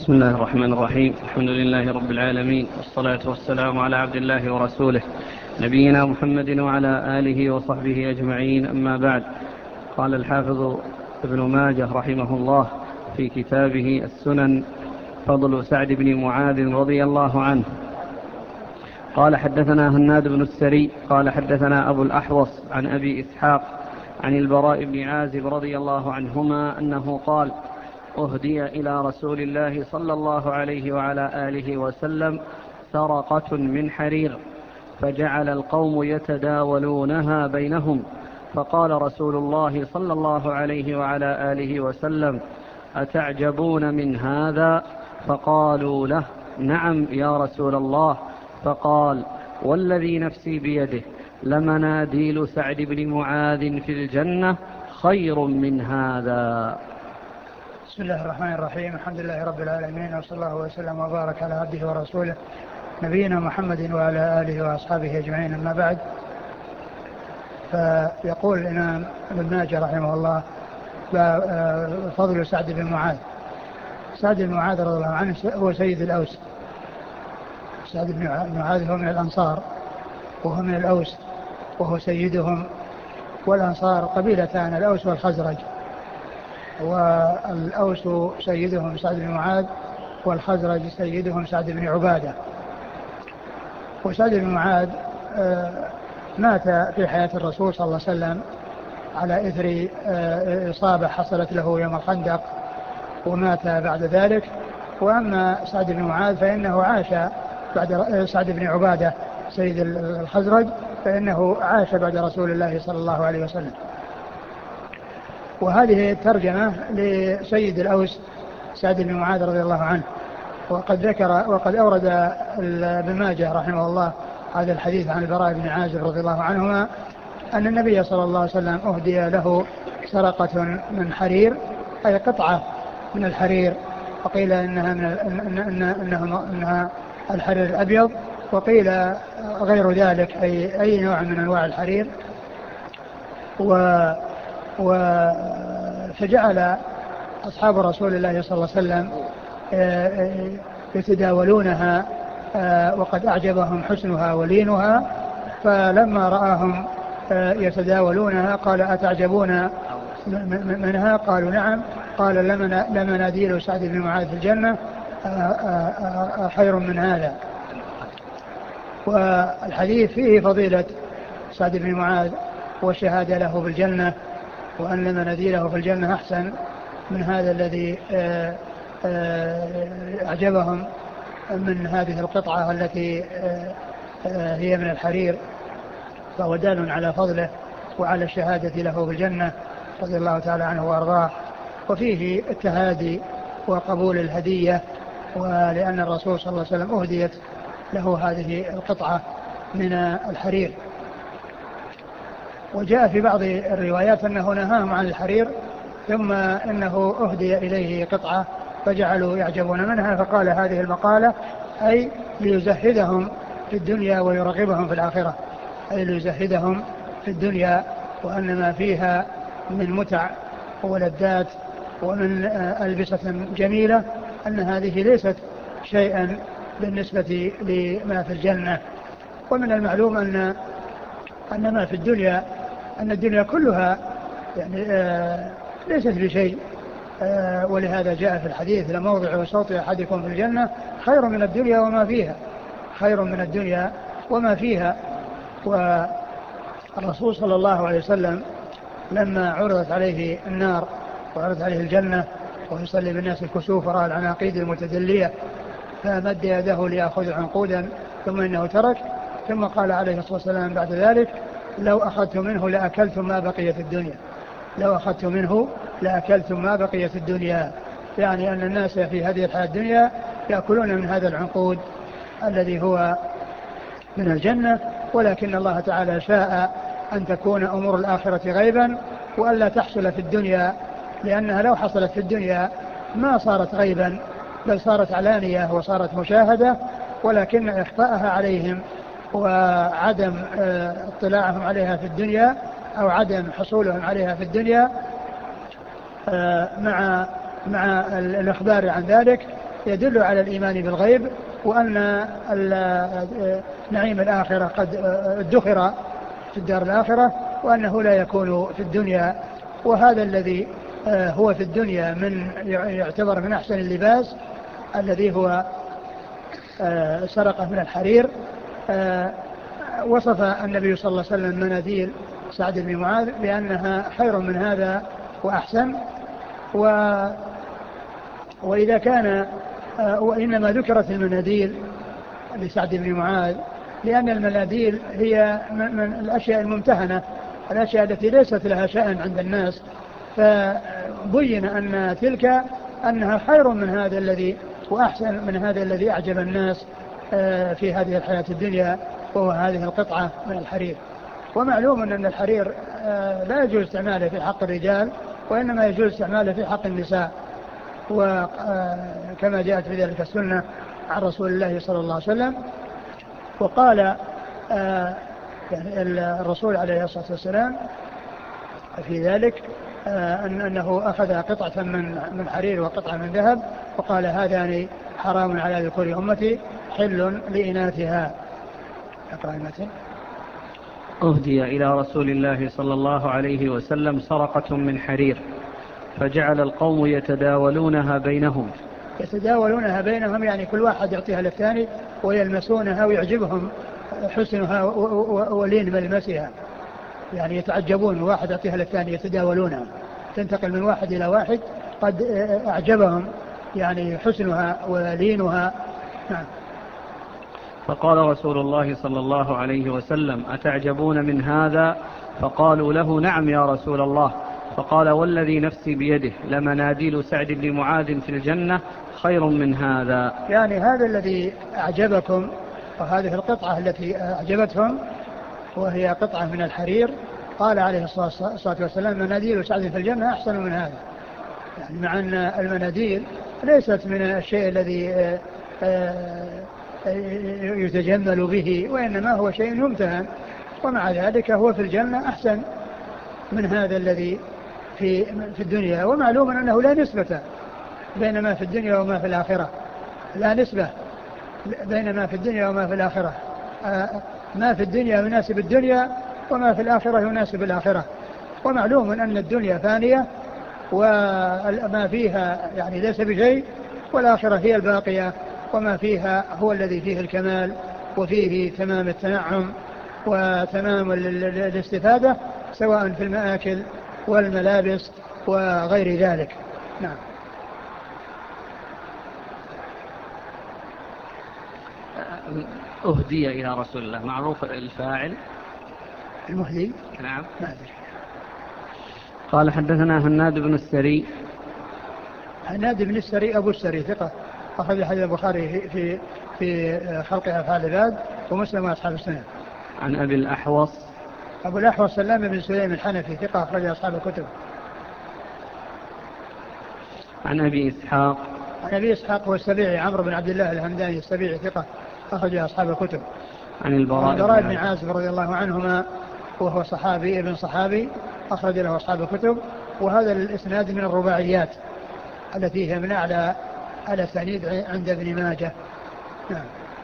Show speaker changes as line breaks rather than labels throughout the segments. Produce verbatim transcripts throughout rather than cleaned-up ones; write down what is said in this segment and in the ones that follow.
بسم الله الرحمن الرحيم. الحمد لله رب العالمين، والصلاة والسلام على عبد الله ورسوله نبينا محمد وعلى آله وصحبه أجمعين، أما بعد. قال الحافظ ابن ماجه رحمه الله في كتابه السنن فضل سعد بن معاذ رضي الله عنه قال: حدثنا هناد بن السري قال حدثنا أبو الأحوص عن أبي إسحاق عن البراء بن عازب رضي الله عنهما أنه قال: أهدي إلى رسول الله صلى الله عليه وعلى آله وسلم سرقة من حرير، فجعل القوم يتداولونها بينهم، فقال رسول الله صلى الله عليه وعلى آله وسلم: أتعجبون من هذا؟ فقالوا له: نعم يا رسول الله. فقال: والذي نفسي بيده لمناديل سعد بن معاذ في الجنة خير من هذا.
بسم الله الرحمن الرحيم. الحمد لله رب العالمين، وصلى الله وسلم وبارك على عبده ورسوله نبينا محمد وعلى آله وأصحابه أجمعين، أما بعد. فيقول الإمام ابن ماجه رحمه الله: فضل سعد بن معاذ. سعد بن معاذ رضي الله عنه هو سيد الأوس. سعد بن معاذ هو من الأنصار وهو من الأوس وهو سيدهم، والأنصار قبيلتان، الأوس والخزرج، والأوس سيدهم سعد بن معاذ والخزرج سيدهم سعد بن عبادة. وسعد بن معاذ مات في حياة الرسول صلى الله عليه وسلم على إثر إصابة حصلت له يوم الخندق، ومات بعد ذلك. وأما سعد بن معاذ فإنه عاش بعد سعد بن عبادة سيد الخزرج، فإنه عاش بعد رسول الله صلى الله عليه وسلم. وهذه الترجمة لسيد الأوس سعد بن معاذ رضي الله عنه. وقد ذكر وقد أورد ابن ماجه رحمه الله هذا الحديث عن البراء بن عازب رضي الله عنهما أن النبي صلى الله عليه وسلم أهدي له سرقة من حرير، أي قطعة من الحرير، وقيل إنها, من إن إن إنها, إنها الحرير الأبيض، وقيل غير ذلك، أي, أي نوع من أنواع الحرير. و فجعل أصحاب رسول الله صلى الله عليه وسلم يتداولونها، وقد أعجبهم حسنها ولينها، فلما رآهم يتداولونها قال: أتعجبون منها؟ قالوا: نعم. قال: لمناديل سعد بن معاذ في الجنة خير من هذا. والحديث فيه فضيلة سعد بن معاذ والشهادة له بالجنة، وأن مناديله في الجنة أحسن من هذا الذي أعجبهم من هذه القطعة التي هي من الحرير، فهو دال على فضله وعلى الشهادة له بالجنة رضي الله تعالى عنه وأرضاه. وفيه التهادي وقبول الهدية، ولأن الرسول صلى الله عليه وسلم أهديت له هذه القطعة من الحرير. وجاء في بعض الروايات أنه نهاهم عن الحرير، ثم أنه أهدي إليه قطعة فجعلوا يعجبون منها، فقال هذه المقالة أي ليزهدهم في الدنيا ويرغبهم في الآخرة، أي ليزهدهم في الدنيا وأن ما فيها من متع ولذات ومن ألبسة جميلة، أن هذه ليست شيئا بالنسبة لما في الجنة. ومن المعلوم أن أن ما في الدنيا أن الدنيا كلها يعني آه ليست بشيء، آه ولهذا جاء في الحديث: لموضع صوت أحدكم في الجنة خير من الدنيا وما فيها، خير من الدنيا وما فيها. والرسول صلى الله عليه وسلم لما عرضت عليه النار وعرضت عليه الجنة ويصلي بالناس الكسوف ورأى العناقيد المتدلية، فمد يده ليأخذ عنقودا ثم إنه ترك، ثم قال عليه الصلاة والسلام بعد ذلك: لو أخذت منه لأكلتم ما بقي في الدنيا، لو أخذت منه لأكلتم ما بقي في الدنيا. يعني أن الناس في هذه الحياة الدنيا يأكلون من هذا العنقود الذي هو من الجنة، ولكن الله تعالى شاء أن تكون أمور الآخرة غيبا وألا تحصل في الدنيا، لأنها لو حصلت في الدنيا ما صارت غيبا، بل صارت علانية وصارت مشاهدة، ولكن إخفاءها عليهم وعدم اطلاعهم عليها في الدنيا أو عدم حصولهم عليها في الدنيا مع مع الإخبار عن ذلك يدل على الإيمان بالغيب، وأن نعيم الآخرة قد ادخر في الدار الآخرة، وأنه لا يكون في الدنيا. وهذا الذي هو في الدنيا من يعتبر من أحسن اللباس الذي هو سرقة من الحرير. وصف النبي صلى الله عليه وسلم مناديل سعد بن معاذ بأنها خير من هذا وأحسن. و وإذا كان وإنما ذكرت المناديل لسعد بن معاذ لأن المناديل هي من الأشياء الممتهنة، الأشياء التي ليست لها شأن عند الناس، فبين أن تلك أنها خير من هذا الذي وأحسن من هذا الذي أعجب الناس في هذه الحياة الدنيا، وهو هذه القطعة من الحرير. ومعلوم أن الحرير لا يجوز استعماله في حق الرجال، وإنما يجوز استعماله في حق النساء، وكما جاءت في ذلك السنة عن رسول الله صلى الله عليه وسلم. وقال يعني الرسول عليه الصلاة والسلام في ذلك أن أنه أخذ قطعة من من حرير وقطعة من ذهب، وقال هذان حرام على ذكور أمتي حل لإناثها.
أهدي إلى رسول الله صلى الله عليه وسلم سرقة من حرير فجعل القوم يتداولونها بينهم.
يتداولونها بينهم يعني كل واحد يعطيها للثاني ويلمسونها ويعجبهم حسنها ولين ملمسها، يعني يتعجبون، واحد يعطيها للثاني يتداولونها، تنتقل من واحد إلى واحد قد أعجبهم يعني حسنها ولينها. نعم.
فقال رسول الله صلى الله عليه وسلم أتعجبون من هذا؟ فقالوا له نعم يا رسول الله. فقال والذي نفسي بيده لمناديل سعد بن معاذ في الجنة خير من هذا.
يعني هذا الذي أعجبكم وهذه القطعة التي أعجبتهم وهي قطعة من الحرير، قال عليه الصلاة والسلام مناديل سعد في الجنة أحسن من هذا، يعني مع أن المناديل ليست من الشيء الذي يتجمل به، وإنما هو شيء يمتهن، ومع ذلك هو في الجنة أحسن من هذا الذي في في الدنيا. ومعلوم أنه لا نسبة بين ما في الدنيا وما في الآخرة، لا نسبة بين ما في الدنيا وما في الآخرة. ما في الدنيا يناسب الدنيا، وما في الآخرة يناسب الآخرة. ومعلوم أن الدنيا فانية وما فيها يعني ليس بشيء، والآخرة هي الباقية، وما فيها هو الذي فيه الكمال وفيه تمام التنعم وتمام الاستفادة، سواء في المآكل والملابس وغير ذلك. نعم.
أهدي إلى رسول الله، معروف الفاعل
المهدي.
نعم.
ما أدري.
قال حدثنا هناد بن السري.
هناد بن السري أبو السري ثقة، أخرج حديث البخاري في في في خلق أفعال العباد ومسلم وأصحاب السنة.
عن أبي الأحوص.
أبو الأحوص سلام بن سليم الحنفي ثقة، أخرج أصحاب الكتب.
عن أبي إسحاق.
عن أبي إسحاق هو السبيعي عمرو بن عبد الله الهمداني السبيعي ثقة، أخرج أصحاب الكتب.
عن البراء,
البراء بن عازب رضي الله عنهما وهو صحابي ابن صحابي، أخرج له أصحاب الكتب. وهذا الإسناد من الرباعيات التي هي من أعلى على السنيد عند ابن ماجه. نعم.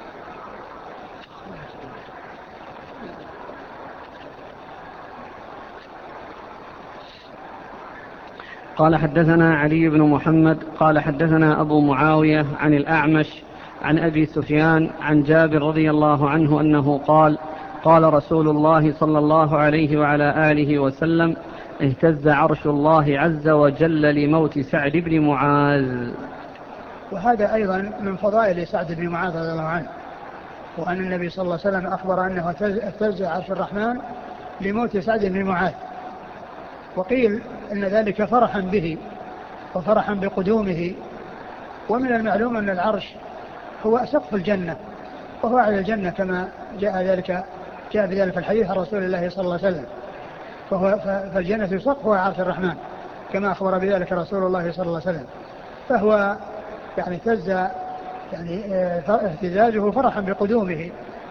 قال حدثنا علي بن محمد قال حدثنا أبو معاوية عن الأعمش عن أبي سفيان عن جابر رضي الله عنه أنه قال قال رسول الله صلى الله عليه وعلى آله وسلم اهتز عرش الله عز وجل لموت سعد بن معاذ.
وهذا أيضا من فضائل سعد بن معاذ رضي الله عنه، وأن النبي صلى الله عليه وسلم أخبر أنه اهتز عرش الرحمن لموت سعد بن معاذ. وقيل أن ذلك فرحا به وفرحا بقدومه. ومن المعلوم أن العرش هو سقف الجنة وهو على الجنة كما جاء ذلك جاء بذلك الحديث عن رسول الله صلى الله عليه وسلم، فهو فالجنة سقفها عرش الرحمن كما أخبر بذلك رسول الله صلى الله عليه وسلم. فهو يعني اهتز يعني اهتزازه فرحا بقدومه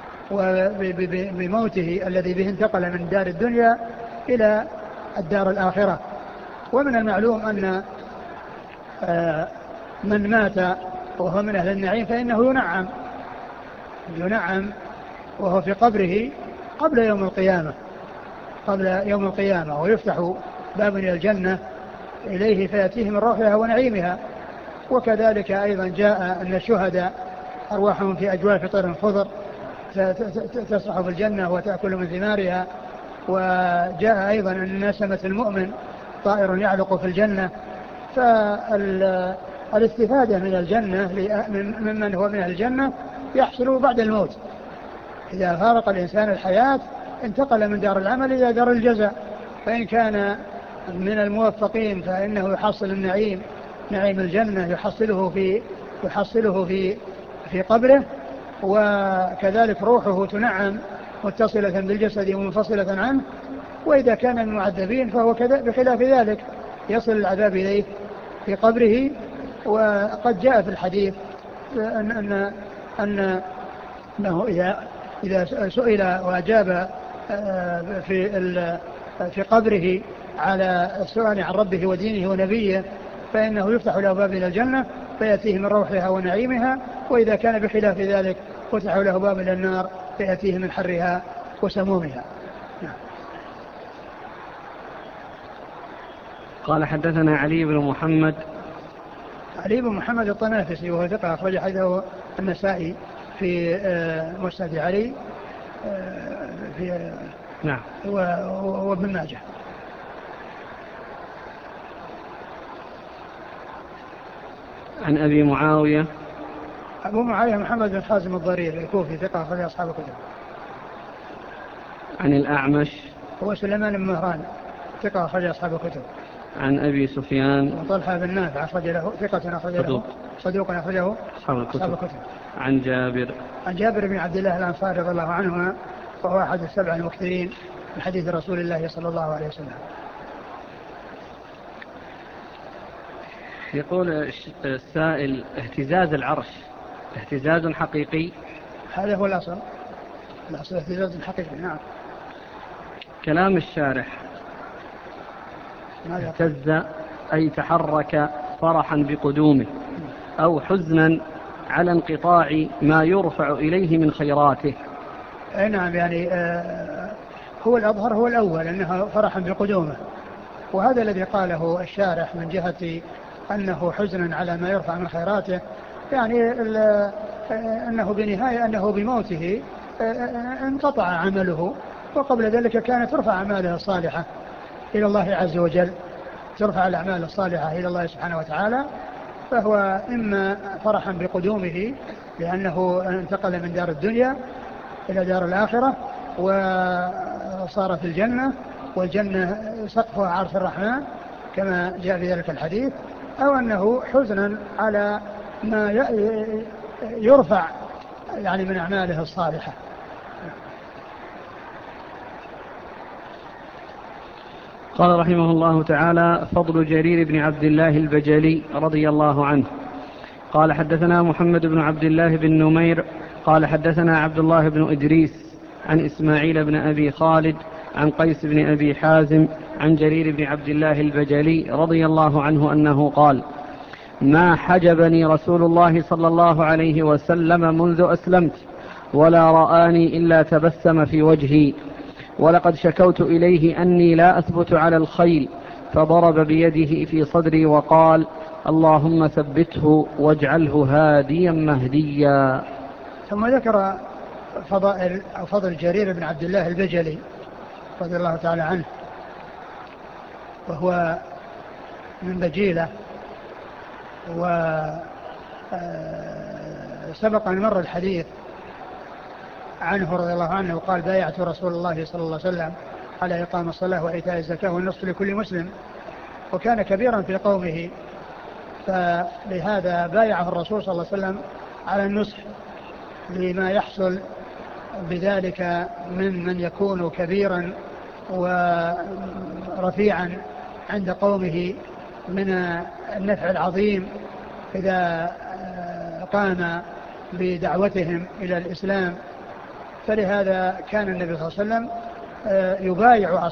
وبموته الذي به انتقل من دار الدنيا إلى الدار الآخرة. ومن المعلوم أن من مات وهو من أهل النعيم فإنه ينعم ينعم وهو في قبره قبل يوم القيامة قبل يوم القيامة ويفتح باب إلى الجنة إليه فيأتيه من روحها ونعيمها. وكذلك أيضا جاء أن الشهداء أرواحهم في أجواف طير خضر تسرح في الجنة وتأكل من ثمارها. وجاء أيضا أن نسمة المؤمن طائر يعلق في الجنة. فالاستفادة من الجنة ممن هو من أهل الجنة يحصل بعد الموت. إذا فارق الإنسان الحياة انتقل من دار العمل إلى دار الجزاء، فإن كان من الموفقين فإنه يحصل النعيم نعيم الجنة يحصله في يحصله في في قبره، وكذلك روحه تنعم متصلة بالجسد ومنفصلة عنه. وإذا كان من المعذبين فهو بخلاف ذلك يصل العذاب إليه في قبره. وقد جاء في الحديث أن أن أن أنه إذا إذا سئل وأجاب في في قبره على السؤال عن ربه ودينه ونبيه فإنه يفتح له باب إلى الجنة فيأتيه من روحها ونعيمها. وإذا كان بخلاف ذلك فتح له باب إلى النار فيأتيه من حرها وسمومها.
قال حدثنا علي بن محمد
علي بن محمد الطنافسي وهو ثقة أخرج حديثه النسائي في مسند علي في
نعم
وابن ماجه.
عن أبي معاوية
أبو معاوية محمد بن حازم الضرير الكوفي ثقة أخرج أصحاب الكتب.
عن الأعمش
هو سليمان بن مهران ثقة أخرج أصحاب الكتب.
عن أبي سفيان
وطلحة بن نافع أخرج له ثقة أخرج له صدوق أخرجه
أصحاب الكتب. الكتب. عن جابر
عن جابر بن عبد الله الأنصاري رضي الله عنهما وهو أحد السبع المكثرين من حديث رسول الله صلى الله عليه وسلم.
يقول السائل اهتزاز العرش اهتزاز حقيقي؟
هذا هو الأصل الأصل اهتزاز حقيقي. نعم.
كلام الشارح اهتز أي تحرك فرحا بقدومه أو حزنا على انقطاع ما يرفع إليه من خيراته.
نعم يعني آه هو الأظهر هو الأول أنه فرحا بقدومه، وهذا الذي قاله الشارح من جهة أنه حزنا على ما يرفع من خيراته يعني أنه بنهاية أنه بموته انقطع عمله، وقبل ذلك كانت ترفع أعماله الصالحة إلى الله عز وجل، ترفع الأعمال الصالحة إلى الله سبحانه وتعالى. فهو إما فرحا بقدومه لأنه انتقل من دار الدنيا إلى دار الآخرة وصار في الجنة، والجنة سقفها عرش الرحمن كما جاء في ذلك الحديث، أو أنه حزنا على ما يرفع يعني من أعماله الصالحة.
قال رحمه الله تعالى: فضل جرير بن عبد الله البجلي رضي الله عنه. قال حدثنا محمد بن عبد الله بن نمير قال حدثنا عبد الله بن إدريس عن إسماعيل بن أبي خالد عن قيس بن أبي حازم عن جرير بن عبد الله البجلي رضي الله عنه أنه قال: ما حجبني رسول الله صلى الله عليه وسلم منذ أسلمت ولا رآني إلا تبسم في وجهي، ولقد شكوت إليه أني لا أثبت على الخيل فضرب بيده في صدري وقال: اللهم ثبته واجعله هاديا مهديا.
ثم ذكر فضائل أو فضل جرير بن عبد الله البجلي رضي الله تعالى عنه، وهو من بجيلة، وسبق أن مر الحديث عنه رضي الله عنه وقال: بايعت رسول الله صلى الله عليه وسلم على إقام الصلاة وإيتاء الزكاة والنصف لكل مسلم، وكان كبيرا في قومه، فلهذا بايعه الرسول صلى الله عليه وسلم على النصح لما يحصل بذلك من من يكون كبيرا ورفيعا عند قومه من النفع العظيم إذا قام بدعوتهم إلى الإسلام. فلهذا كان النبي صلى الله عليه وسلم يبايع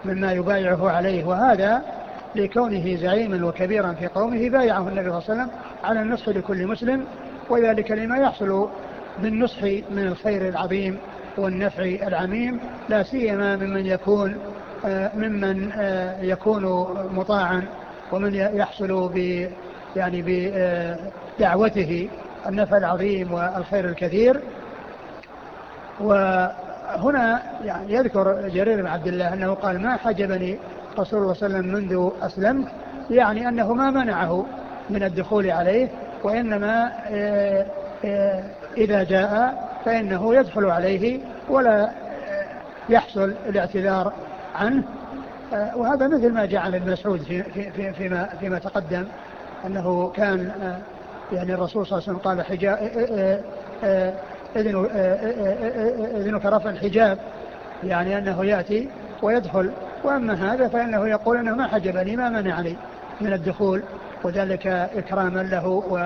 مما يبايعه عليه، وهذا لكونه زعيما وكبيرا في قومه بايعه النبي صلى الله عليه وسلم على النصح لكل مسلم، وذلك لما يحصل بالنصح من الخير العظيم والنفع العميم، لا سيما ممن يكون ممن يكون مطاعا ومن يحصل ب يعني بدعوته النفع العظيم والخير الكثير. وهنا يعني يذكر جرير بن عبد الله أنه قال ما حجبني رسول الله صلى الله عليه وسلم منذ أسلمت، يعني أنه ما منعه من الدخول عليه، وإنما إذا جاء فإنه يدخل عليه ولا يحصل الاعتذار عنه. وهذا مثل ما جاء عن ابن مسعود في في فيما فيما تقدم أنه كان يعني الرسول صلى الله عليه وسلم قال حجاب إذنك رفع الحجاب، يعني أنه يأتي ويدخل. وأما هذا فإنه يقول أنه ما حجبني ما منعني من الدخول، وذلك إكراما له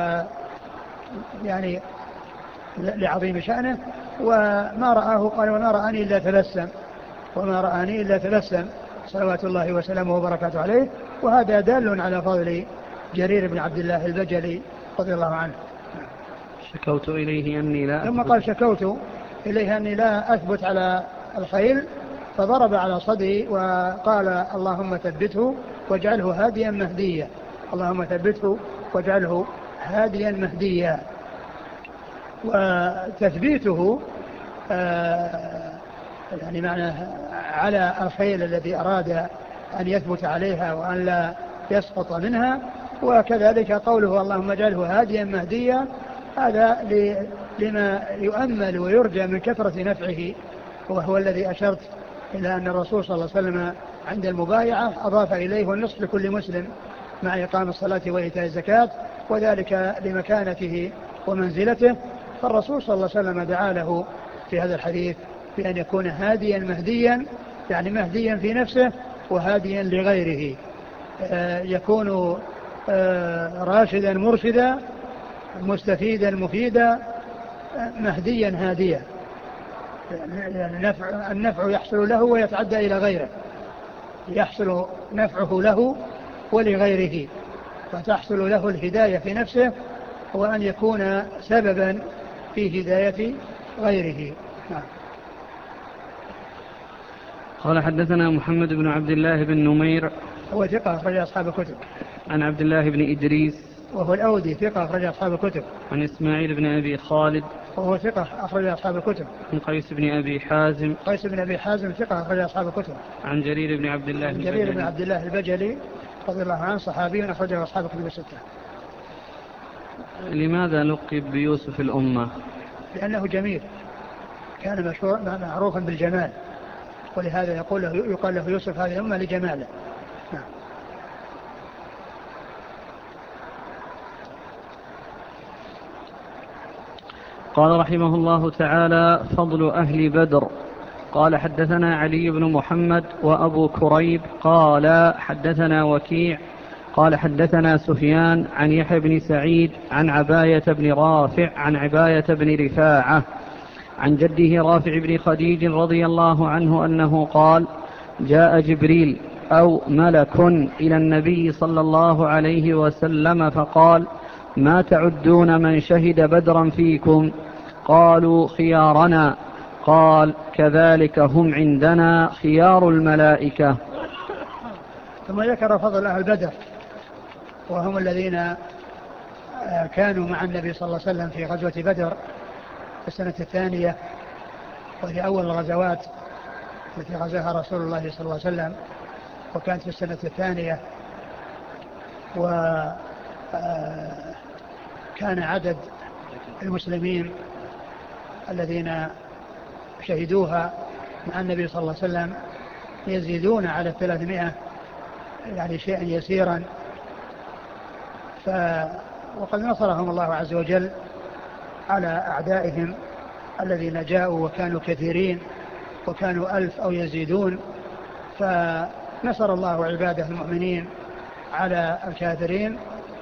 ويعني لعظيم شأنه. وما رآه قال وما رآني إلا تبسم وما رآني إلا تبسم صلوات الله وسلامه وبركاته عليه. وهذا دال على فضل جرير بن عبد الله البجلي رضي الله عنه.
شكوت إليه أني لا
ثم قال شكوت إليه أني لا أثبت على الخيل، فضرب على صدري وقال اللهم ثبته واجعله هاديا مهديا، اللهم ثبته واجعله هاديا مهديا. وتثبيته آه يعني معنى على الخيل الذي أراد أن يثبت عليها وأن لا يسقط منها. وكذلك قوله اللهم اجعله هاديا مهديا، هذا لما يؤمل ويرجى من كثرة نفعه، وهو الذي أشرت إلى أن الرسول صلى الله عليه وسلم عند المبايعة أضاف إليه النصح لكل مسلم مع إقام الصلاة وإيتاء الزكاة، وذلك لمكانته ومنزلته. فالرسول صلى الله عليه وسلم دعا له في هذا الحديث بأن يكون هاديا مهديا، يعني مهديا في نفسه وهاديا لغيره، آه يكون آه راشدا مرشدا مستفيدا مفيدا مهديا هاديا، يعني نفع النفع يحصل له ويتعدى إلى غيره، يحصل نفعه له ولغيره، فتحصل له الهداية في نفسه وأن يكون سببا في هداية غيره. نعم.
قال حدثنا محمد بن عبد الله بن نمير
هو ثقة أخرج أصحاب الكتب.
عن عبد الله بن إدريس
وهو الأودي ثقة أخرج أصحاب الكتب.
عن إسماعيل بن أبي خالد
وهو ثقة أخرج أصحاب الكتب.
عن قيس بن أبي حازم
قيس بن أبي حازم ثقة أخرج أصحاب الكتب.
عن جرير بن عبد الله
عن جرير بن عبد الله البجلي رضي الله عنه صحابي أخرجه أصحاب الكتب الستة.
لماذا لقب بيوسف الأمة؟
لأنه جميل، كان مشهور معروفا بالجمال، ولهذا يقول له يقال له يوسف هذه الأمة لجماله. نعم.
قال رحمه الله تعالى فضل أهل بدر. قال حدثنا علي بن محمد وأبو كريب قال حدثنا وكيع قال حدثنا سفيان عن يحيى بن سعيد عن عباية بن رافع عن عباية بن رفاعة عن جده رافع بن خديج رضي الله عنه أنه قال جاء جبريل أو ملك إلى النبي صلى الله عليه وسلم فقال ما تعدون من شهد بدرا فيكم؟ قالوا خيارنا. قال كذلك هم عندنا خيار الملائكة.
ثم ذكر فضل أهل بدر، وهم الذين كانوا مع النبي صلى الله عليه وسلم في غزوة بدر في السنة الثانية، وهي أول الغزوات التي غزاها رسول الله صلى الله عليه وسلم، وكانت في السنة الثانية. وكان عدد المسلمين الذين شهدوها مع النبي صلى الله عليه وسلم يزيدون على الثلاثمائة، يعني شيئا يسيرا. ف وقد نصرهم الله عز وجل على أعدائهم الذين جاءوا وكانوا كثيرين وكانوا ألف أو يزيدون، فنصر الله عباده المؤمنين على الكافرين،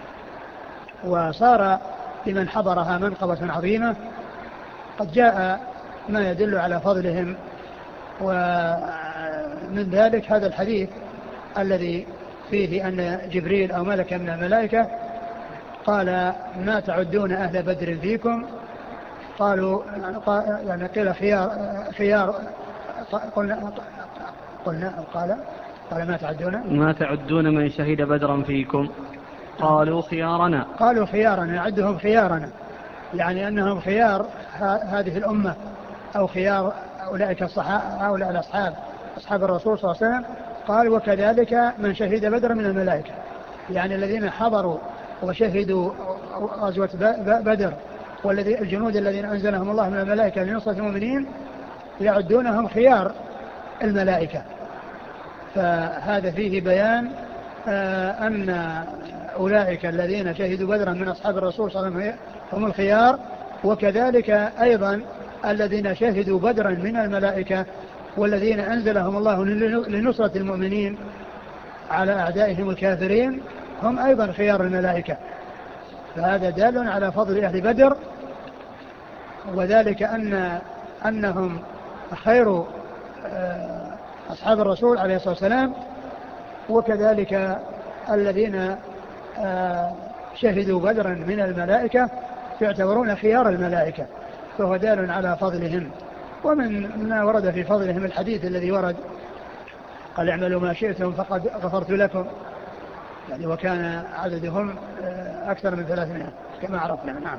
وصار لمن حضرها منقبة عظيمة. قد جاء ما يدل على فضلهم وما من ذلك هذا الحديث الذي فيه أن جبريل أو ملك من الملائكة قال ما تعدون أهل بدر فيكم؟ قالوا يعني قيل خيار خيار قلنا قلنا قال قال ما تعدون
ما تعدون من شهد بدرا فيكم؟ قالوا خيارنا
قالوا خيارنا يعدهم خيارنا، يعني أنهم خيار هذه الأمة أو خيار أولئك الصحابة أولئك الأصحاب أصحاب الرسول صلى الله عليه وسلم. قال وكذلك من شهد بدر من الملائكة، يعني الذين حضروا وشهدوا غزوة بدر والذي الجنود الذين أنزلهم الله من الملائكة لنصرة المؤمنين يعدونهم خيار الملائكة. فهذا فيه بيان آه أن أولئك الذين شهدوا بدرا من أصحاب الرسول صلى الله عليه وسلم هم الخيار، وكذلك أيضا الذين شهدوا بدرا من الملائكة والذين أنزلهم الله لنصرة المؤمنين على أعدائهم الكافرين هم أيضا خيار الملائكة. فهذا دال على فضل أهل بدر، وذلك أن أنهم خير أصحاب الرسول عليه الصلاة والسلام، وكذلك الذين شهدوا بدرا من الملائكة يعتبرون خيار الملائكة، فهو دال على فضلهم. ومن ما ورد في فضلهم الحديث الذي ورد قال اعملوا ما شئتم فقد غفرت لكم، يعني وكان عددهم أكثر من ثلاثمائة كما عرفنا. نعم.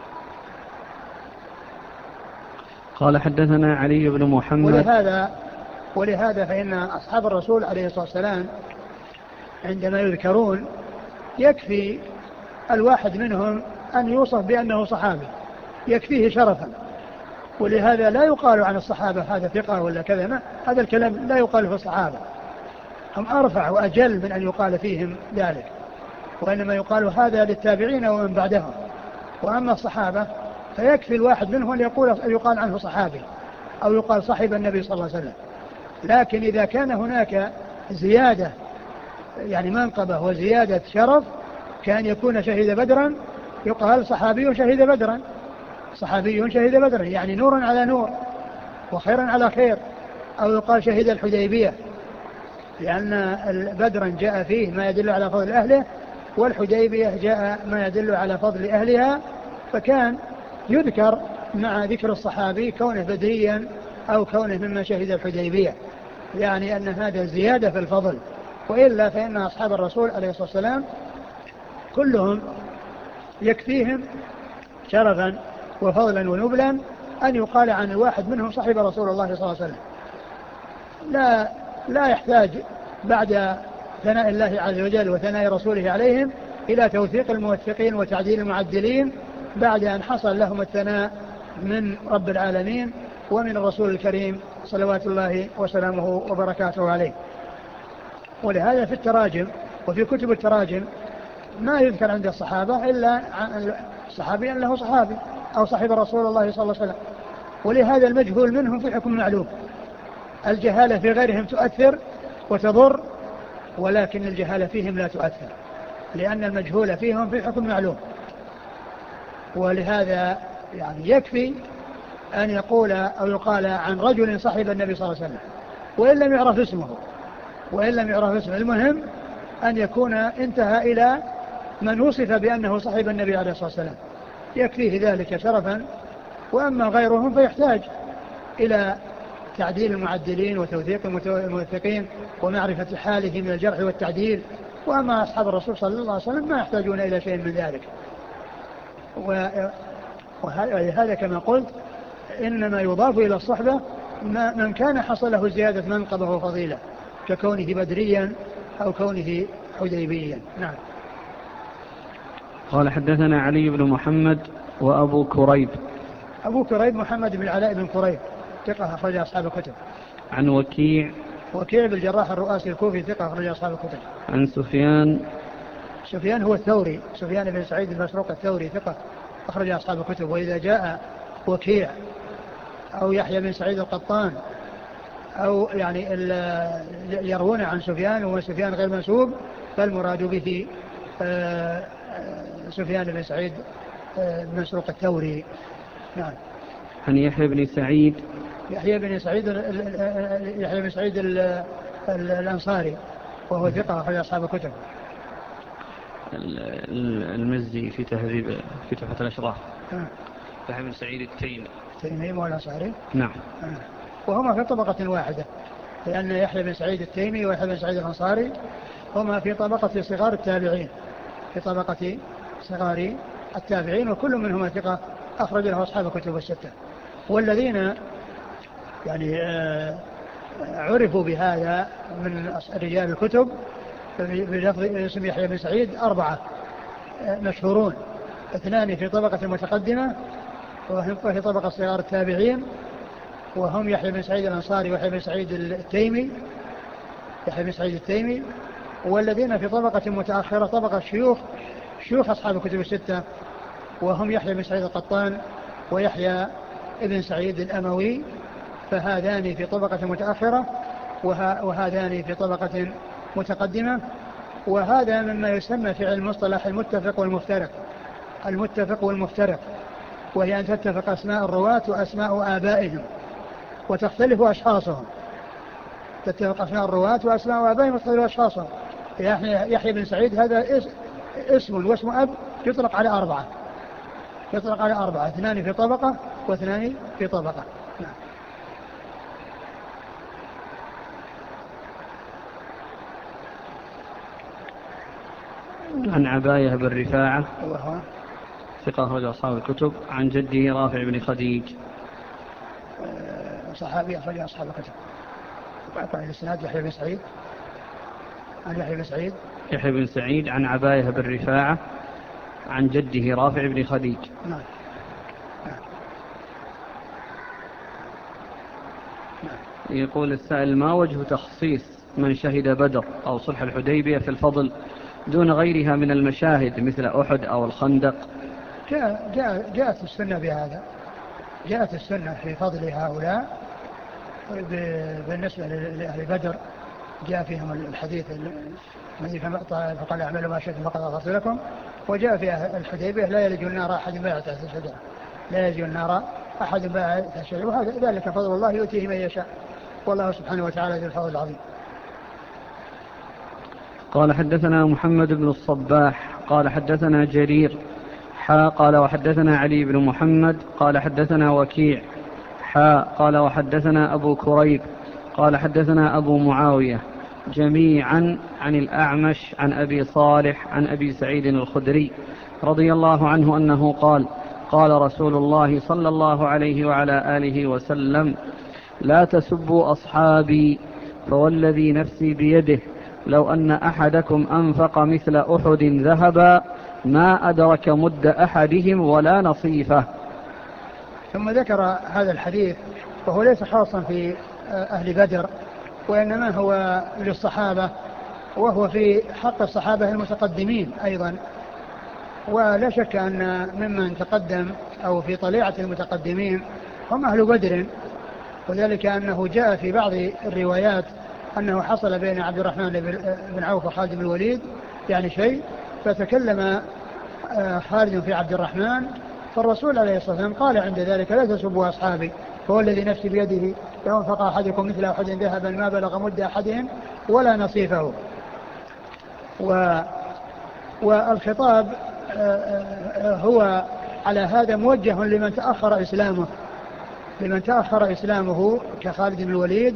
قال حدثنا علي بن محمد.
ولهذا ولهذا فإن أصحاب الرسول عليه الصلاة والسلام عندما يذكرون يكفي الواحد منهم أن يوصف بأنه صحابي، يكفيه شرفا. ولهذا لا يقال عن الصحابة هذا ثقة ولا كذا، هذا الكلام لا يقال في الصحابة، هم أرفع وأجل من أن يقال فيهم ذلك، وإنما يقال هذا للتابعين ومن بعدهم. وأما الصحابة فيكفي الواحد منهم أن يقول يقال عنه صحابي أو يقال صاحب النبي صلى الله عليه وسلم. لكن إذا كان هناك زيادة يعني منقبة وزيادة شرف كان يكون شهيد بدرا يقال صحابي شهيد بدرا، صحابي شهيد بدرا يعني نور على نور وخيرا على خير. أو يقال شهيد الحديبية، لأن بدرا جاء فيه ما يدل على فضل أهله، والحديبية جاء ما يدل على فضل أهلها، فكان يذكر مع ذكر الصحابي كونه بدريا أو كونه مما شهد الحديبية، يعني أن هذا زيادة في الفضل. وإلا فإن أصحاب الرسول عليه الصلاة والسلام كلهم يكفيهم شرفا وفضلا ونبلا أن يقال عن الواحد منهم صاحب رسول الله صلى الله عليه وسلم. لا لا يحتاج بعد ثناء الله عز وجل وثناء رسوله عليهم إلى توثيق الموثقين وتعديل المعدلين بعد أن حصل لهم الثناء من رب العالمين ومن الرسول الكريم صلوات الله وسلامه وبركاته عليه. ولهذا في التراجم وفي كتب التراجم ما يذكر عند الصحابة إلا عن الصحابي أنه صحابي أو صاحب رسول الله صلى الله عليه وسلم. ولهذا المجهول منهم في حكم معلوم. الجهالة في غيرهم تؤثر وتضر، ولكن الجهالة فيهم لا تؤثر، لأن المجهول فيهم في حكم معلوم. ولهذا يعني يكفي أن يقول أو يقال عن رجل صاحب النبي صلى الله عليه وسلم وإن لم يعرف اسمه وإن لم يعرف اسمه، المهم أن يكون انتهى إلى من وصف بأنه صاحب النبي عليه الصلاة والسلام، يكفيه ذلك شرفا. وأما غيرهم فيحتاج إلى تعديل المعدلين وتوثيق الموثقين ومعرفة حاله من الجرح والتعديل. وأما أصحاب الرسول صلى الله عليه وسلم ما يحتاجون إلى شيء من ذلك. وهذا كما قلت إنما يضاف إلى الصحبة من كان حصل له زيادة منقبة وفضيلة ككونه بدريا أو كونه حديبيا. نعم.
قال حدثنا علي بن محمد وأبو كريب.
أبو كريب محمد بن العلاء بن كريب ثقة أخرج أصحاب الكتب.
عن وكيع.
وكيع بالجراح الرؤاسي الكوفي ثقة أخرج أصحاب الكتب.
عن سفيان.
سفيان هو الثوري، سفيان بن سعيد المسروق الثوري ثقة أخرج أصحاب الكتب. وإذا جاء وكيع أو يحيى بن سعيد القطان أو يعني يروون عن سفيان وسفيان غير منسوب فالمراد به سفيان بن سعيد المسروق الثوري. نعم.
عن يحيى بن سعيد.
يحيى بن سعيد يحيى بن سعيد الأنصاري وهو ثقة أخرج أصحاب الكتب.
المزي في تهذيب في تحفة الأشراف يحيى بن سعيد التيمي
التيمي والأنصاري
نعم،
وهما في طبقة واحدة، لأن يحيى بن سعيد التيمي ويحيى بن سعيد الأنصاري هما في طبقة صغار التابعين في طبقة صغار التابعين وكل منهما ثقة أخرج له أصحاب الكتب الستة. والذين يعني عرفوا بهذا من رجال الكتب بلفظ اسم يحيى بن سعيد أربعة مشهورون، اثنان في طبقة المتقدمة وفي طبقة صغار التابعين، وهم يحيى بن سعيد الأنصاري ويحيى بن سعيد التيمي يحيى بن سعيد التيمي والذين في طبقة متأخرة طبقة شيوخ شيوخ أصحاب الكتب الستة، وهم يحيى بن سعيد القطان ويحيى بن سعيد الأموي، فهذان في طبقة متأخرة وهذان في طبقة متقدمة. وهذا مما يسمى في علم المصطلح المتفق والمفترق المتفق والمفترق وهي أن تتفق أسماء الرواة وأسماء آبائهم وتختلف أشخاصهم تتفق أسماء الرواة وأسماء آبائهم وتختلف أشخاصهم. يحيى بن سعيد هذا اسم واسم أب يطلق على أربعة يطلق على أربعة اثنان في طبقة واثنان في طبقة. نعم.
عن عباية بن رفاعة
وهو
ثقة أخرج أصحاب الكتب عن جده رافع بن خديج
صحابي أخرج أصحاب الكتب. بعد الإسناد يحيى بن سعيد عن يحيى بن سعيد
يحيى بن سعيد عن عباية بن رفاعة عن جده رافع بن خديج.
نعم.
يقول السائل: ما وجه تخصيص من شهد بدر أو صلح الحديبية في الفضل دون غيرها من المشاهد مثل أحد أو الخندق؟
جاء جاء جاءت السنة بهذا جاءت السنة في فضل هؤلاء بالنسبة لأهل بدر، جاء فيهم الحديث الذي فقال اعملوا ما شئتم فقد غفرت لكم، وجاء في الحديبية لا يلج النار أحد باع تحت الشجرة لا يلج النار أحد باع تحت الشجرة، وهذا ذلك فضل الله يؤتيه من يشاء والله سبحانه وتعالى ذو الفضل العظيم.
قال حدثنا محمد بن الصباح قال حدثنا جرير حا قال وحدثنا علي بن محمد قال حدثنا وكيع حا قال وحدثنا أبو كريب قال حدثنا أبو معاوية جميعا عن الأعمش عن أبي صالح عن أبي سعيد الخدري رضي الله عنه أنه قال: قال رسول الله صلى الله عليه وعلى آله وسلم: لا تسبوا أصحابي فوالذي نفسي بيده لو أن أحدكم أنفق مثل أحد ذهبا ما أدرك مد أحدهم ولا نصيفه.
ثم ذكر هذا الحديث وهو ليس خاصا في أهل بدر وإنما هو للصحابة، وهو في حق الصحابة المتقدمين أيضا، ولا شك أن ممن تقدم أو في طليعة المتقدمين هم أهل بدر، وذلك أنه جاء في بعض الروايات أنه حصل بين عبد الرحمن بن عوف وخالد بن الوليد يعني شيء، فتكلم خالد في عبد الرحمن، فالرسول عليه الصلاة والسلام قال عند ذلك: لا تسبوا أصحابي فهو الذي نفسي بيده لو انفق أحدكم مثل أحد ذهبا ما بلغ مد أحدهم ولا نصيفه. و والخطاب هو على هذا موجه لمن تأخر إسلامه لمن تأخر إسلامه كخالد بن الوليد،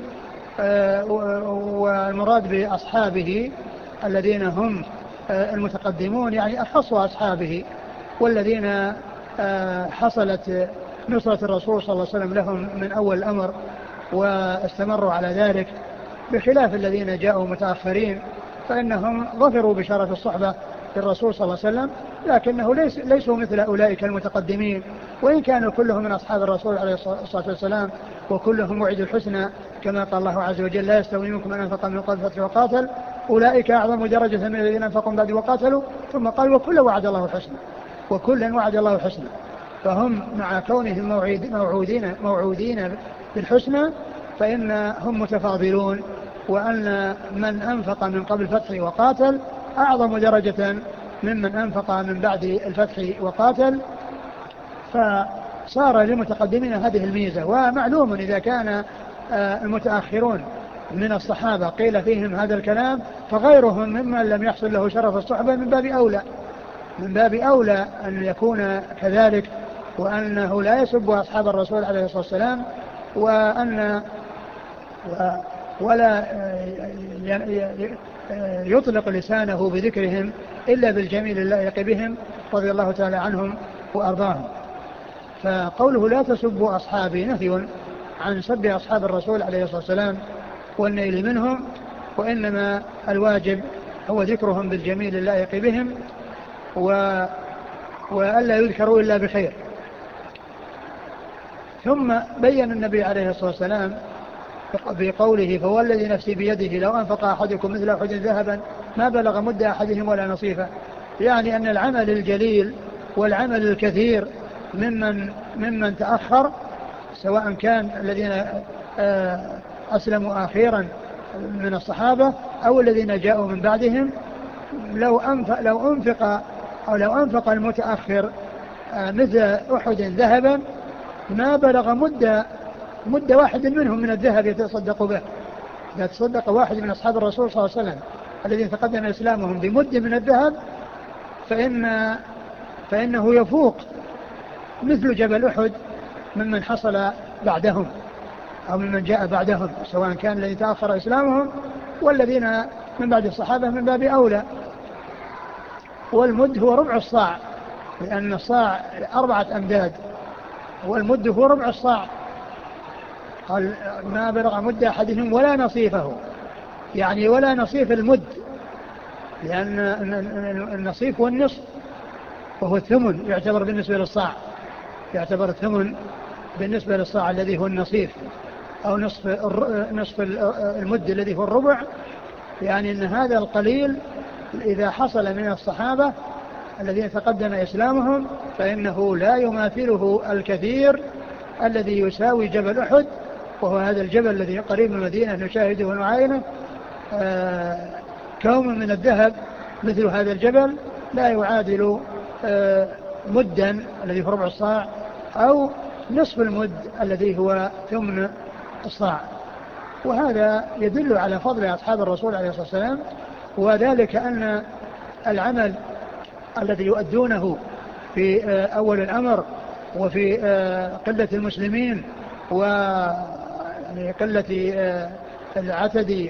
والمراد بأصحابه الذين هم المتقدمون يعني أخص أصحابه والذين حصلت نصرة الرسول صلى الله عليه وسلم لهم من أول الأمر واستمروا على ذلك، بخلاف الذين جاءوا متأخرين فإنهم ظفروا بشرف الصحبة للرسول صلى الله عليه وسلم، لكنه ليس ليسوا مثل أولئك المتقدمين، وإن كانوا كلهم من أصحاب الرسول عليه الصلاة والسلام وكلهم وعدوا الحسنى كما قال الله عز وجل: لا يستوي منكم من أنفق من قبل الفتح وقاتل أولئك أعظم درجة من الذين أنفقوا من بعد وقاتلوا، ثم قال: وكلا وعد الله الحسنى وكلا وعد الله الحسنى. فهم مع كونهم موعودين موعودين بالحسنى فإنهم متفاضلون، وأن من أنفق من قبل الفتح وقاتل أعظم درجة ممن أنفق من بعد الفتح وقاتل. صار للمتقدمين هذه الميزة. ومعلوم إذا كان المتأخرون من الصحابة قيل فيهم هذا الكلام فغيرهم ممن لم يحصل له شرف الصحبة من باب أولى من باب أولى أن يكون كذلك، وأنه لا يسب أصحاب الرسول عليه الصلاة والسلام، وأن ولا يطلق لسانه بذكرهم إلا بالجميل اللائق بهم رضي الله تعالى عنهم وأرضاهم. فقوله لا تسبوا أصحابي نفي عن سب أصحاب الرسول عليه الصلاة والسلام والنيل منهم، وإنما الواجب هو ذكرهم بالجميل اللائق بهم و... وألا يذكروا إلا بخير. ثم بين النبي عليه الصلاة والسلام بقوله فهو الذي نفسي بيده لو أنفق أحدكم مثل أحد ذهبا ما بلغ مد أحدهم ولا نصيفه، يعني أن العمل الجليل والعمل الكثير ممن, ممن تأخر سواء كان الذين أسلموا أخيرا من الصحابة أو الذين جاءوا من بعدهم، لو أنفق, لو أنفق أو لو أنفق المتأخر مثل أحد ذهبا ما بلغ مدة مدة واحد منهم من الذهب يتصدق به. إذا تصدق واحد من أصحاب الرسول صلى الله عليه وسلم الذين تقدم إسلامهم بمد من الذهب فإن فإنه يفوق مثل جبل أحد ممن حصل بعدهم أو ممن جاء بعدهم، سواء كان الذي تأخر إسلامهم والذين من بعد الصحابة من باب أولى. والمد هو ربع الصاع، لأن الصاع أربعة أمداد والمد هو ربع الصاع. قال ما بلغ مد أحدهم ولا نصيفه، يعني ولا نصيف المد، لأن النصيف هو النصف وهو الثمن يعتبر بالنسبة للصاع، يعتبر الثمن بالنسبة للصاع الذي هو النصيف أو نصف نصف المد الذي هو الربع. يعني أن هذا القليل إذا حصل من الصحابة الذين تقدم إسلامهم فإنه لا يماثله الكثير الذي يساوي جبل أحد، وهو هذا الجبل الذي قريب من المدينة نشاهده ونعاينه. آه كوم من الذهب مثل هذا الجبل لا يعادل آه مدا الذي هو ربع الصاع أو نصف المد الذي هو ثمن الصاع. وهذا يدل على فضل أصحاب الرسول عليه الصلاة والسلام، وذلك أن العمل الذي يؤدونه في آه أول الأمر وفي آه قلة المسلمين وقلة آه العتد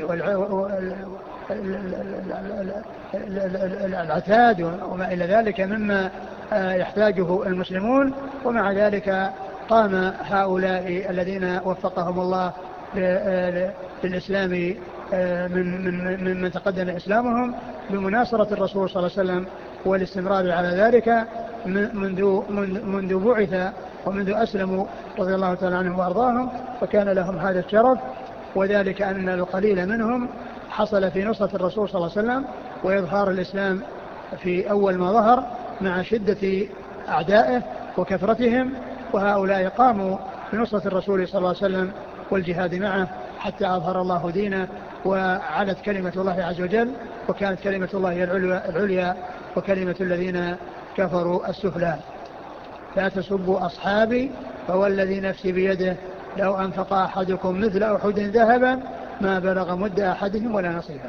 والعتاد وما إلى ذلك مما يحتاجه المسلمون، ومع ذلك قام هؤلاء الذين وفقهم الله للإسلام من من من من تقدم إسلامهم بمناصرة الرسول صلى الله عليه وسلم والاستمرار على ذلك منذ منذ بعث ومنذ أسلموا رضي الله تعالى عنهم وأرضاهم، فكان لهم هذا الشرف. وذلك أن القليل منهم حصل في نصرة الرسول صلى الله عليه وسلم وإظهار الإسلام في أول ما ظهر مع شدة أعدائه وكثرتهم، وهؤلاء قاموا بنصرة الرسول صلى الله عليه وسلم والجهاد معه حتى أظهر الله دينه وعلت كلمة الله عز وجل، وكانت كلمة الله هي العليا وكلمة الذين كفروا السفلى. لا تسبوا أصحابي فهو الذي نفسي بيده لو أنفق أحدكم مثل أحد ذهبا ما بلغ مد أحدهم ولا نصيفه.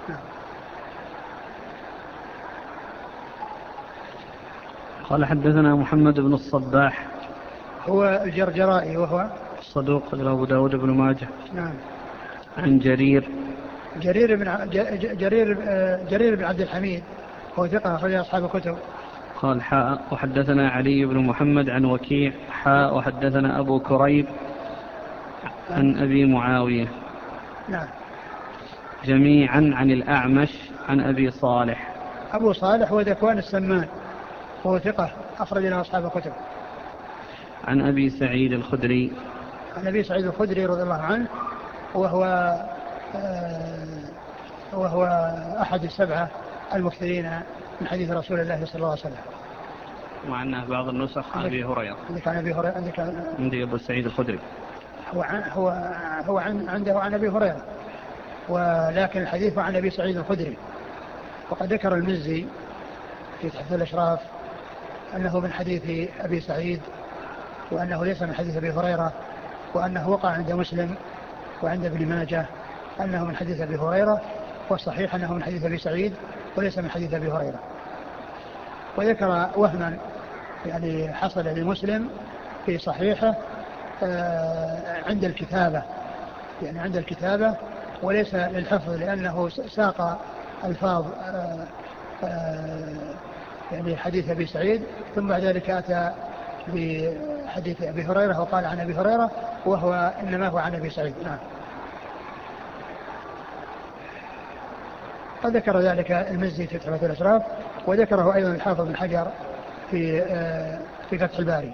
قال حدثنا محمد بن الصباح
هو الجرجرائي وهو
صدوق أبو داود بن ماجه.
نعم.
عن جرير
جرير بن جرير جرير بن عبد الحميد هو ثقة أخرج أصحاب الكتب.
قال حاء وحدثنا علي بن محمد عن وكيع حاء وحدثنا أبو كريب عن أبي معاوية.
نعم.
جميعا عن الأعمش عن أبي صالح.
أبو صالح هو ذكوان السمان هو ثقة أخرج له أصحاب الكتب.
عن أبي سعيد الخدري
عن أبي سعيد الخدري رضي الله عنه وهو آه وهو أحد السبعة المكثرين من حديث رسول الله صلى الله عليه وسلم.
وعنه بعض النسخ عن أبي هريرة.
عندك عن أبي هريرة عندك
عندي أبو سعيد الخدري
هو عن هو هو عن عنده عن أبي هريرة، ولكن الحديث عن أبي سعيد الخدري. وقد ذكر المزي في تحفة الأشراف أنه من حديث أبي سعيد وأنه ليس من حديث أبي هريرة، وأنه وقع عند مسلم وعند ابن ماجه أنه من حديث أبي هريرة، والصحيح أنه من حديث أبي سعيد وليس من حديث أبي هريرة. وذكر وهما يعني حصل لمسلم في صحيحه عند الكتابة، يعني عند الكتابة وليس للحفظ، لأنه ساق الفاظ يعني حديث أبي سعيد ثم بعد ذلك أتى بحديث أبي هريرة وقال عن أبي هريرة وهو إنما هو عن أبي سعيد. نعم. وذكر ذلك المزي في تحفة الأشراف، وذكره أيضا الحافظ بن حجر في في فتح الباري.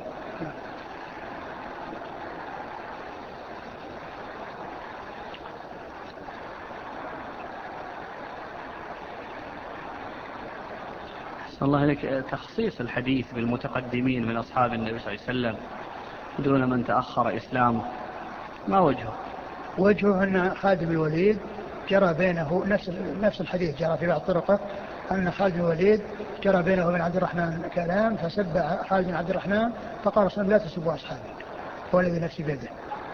الله عليك، تخصيص الحديث بالمتقدمين من أصحاب النبي صلى الله عليه وسلم دون من تأخر إسلامه، ما وجهه؟
وجهه أن خالد بن الوليد جرى بينه نفس نفس الحديث جرى في بعض طرقه، أن خالد بن الوليد جرى بينه وبين عبد الرحمن كلام فسب خالد بن عبد الرحمن فقال صلى لا تسبوا أصحابي هو الذي نفسي بيده.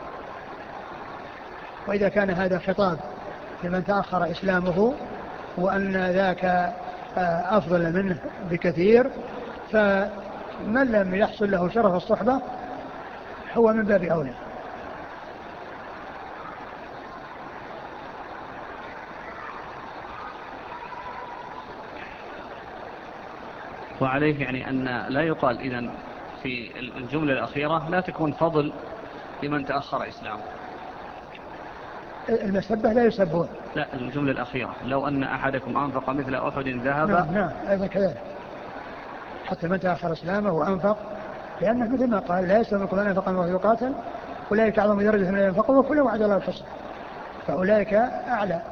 وإذا كان هذا خطاب لمن تأخر إسلامه وأن ذاك أفضل منه بكثير، فمن لم يحصل له شرف الصحبة هو من باب أولى.
وعليه يعني أن لا يقال إذن في الجملة الأخيرة لا تكون فضل لمن تأخر إسلامه.
المسبة لا يسبون.
لا، الجملة الأخيرة لو أن أحدكم أنفق مثل أحد ذهب.
نعم نعم أيضا كذلك، حتى من تأخر إسلامه وأنفق، لأنه مثل ما قال لا يسلم من أنفق وهو يقاتل أولئك أعظم درجة من الأنفق وكل وعد الله الحسنى، فأولئك أعلى.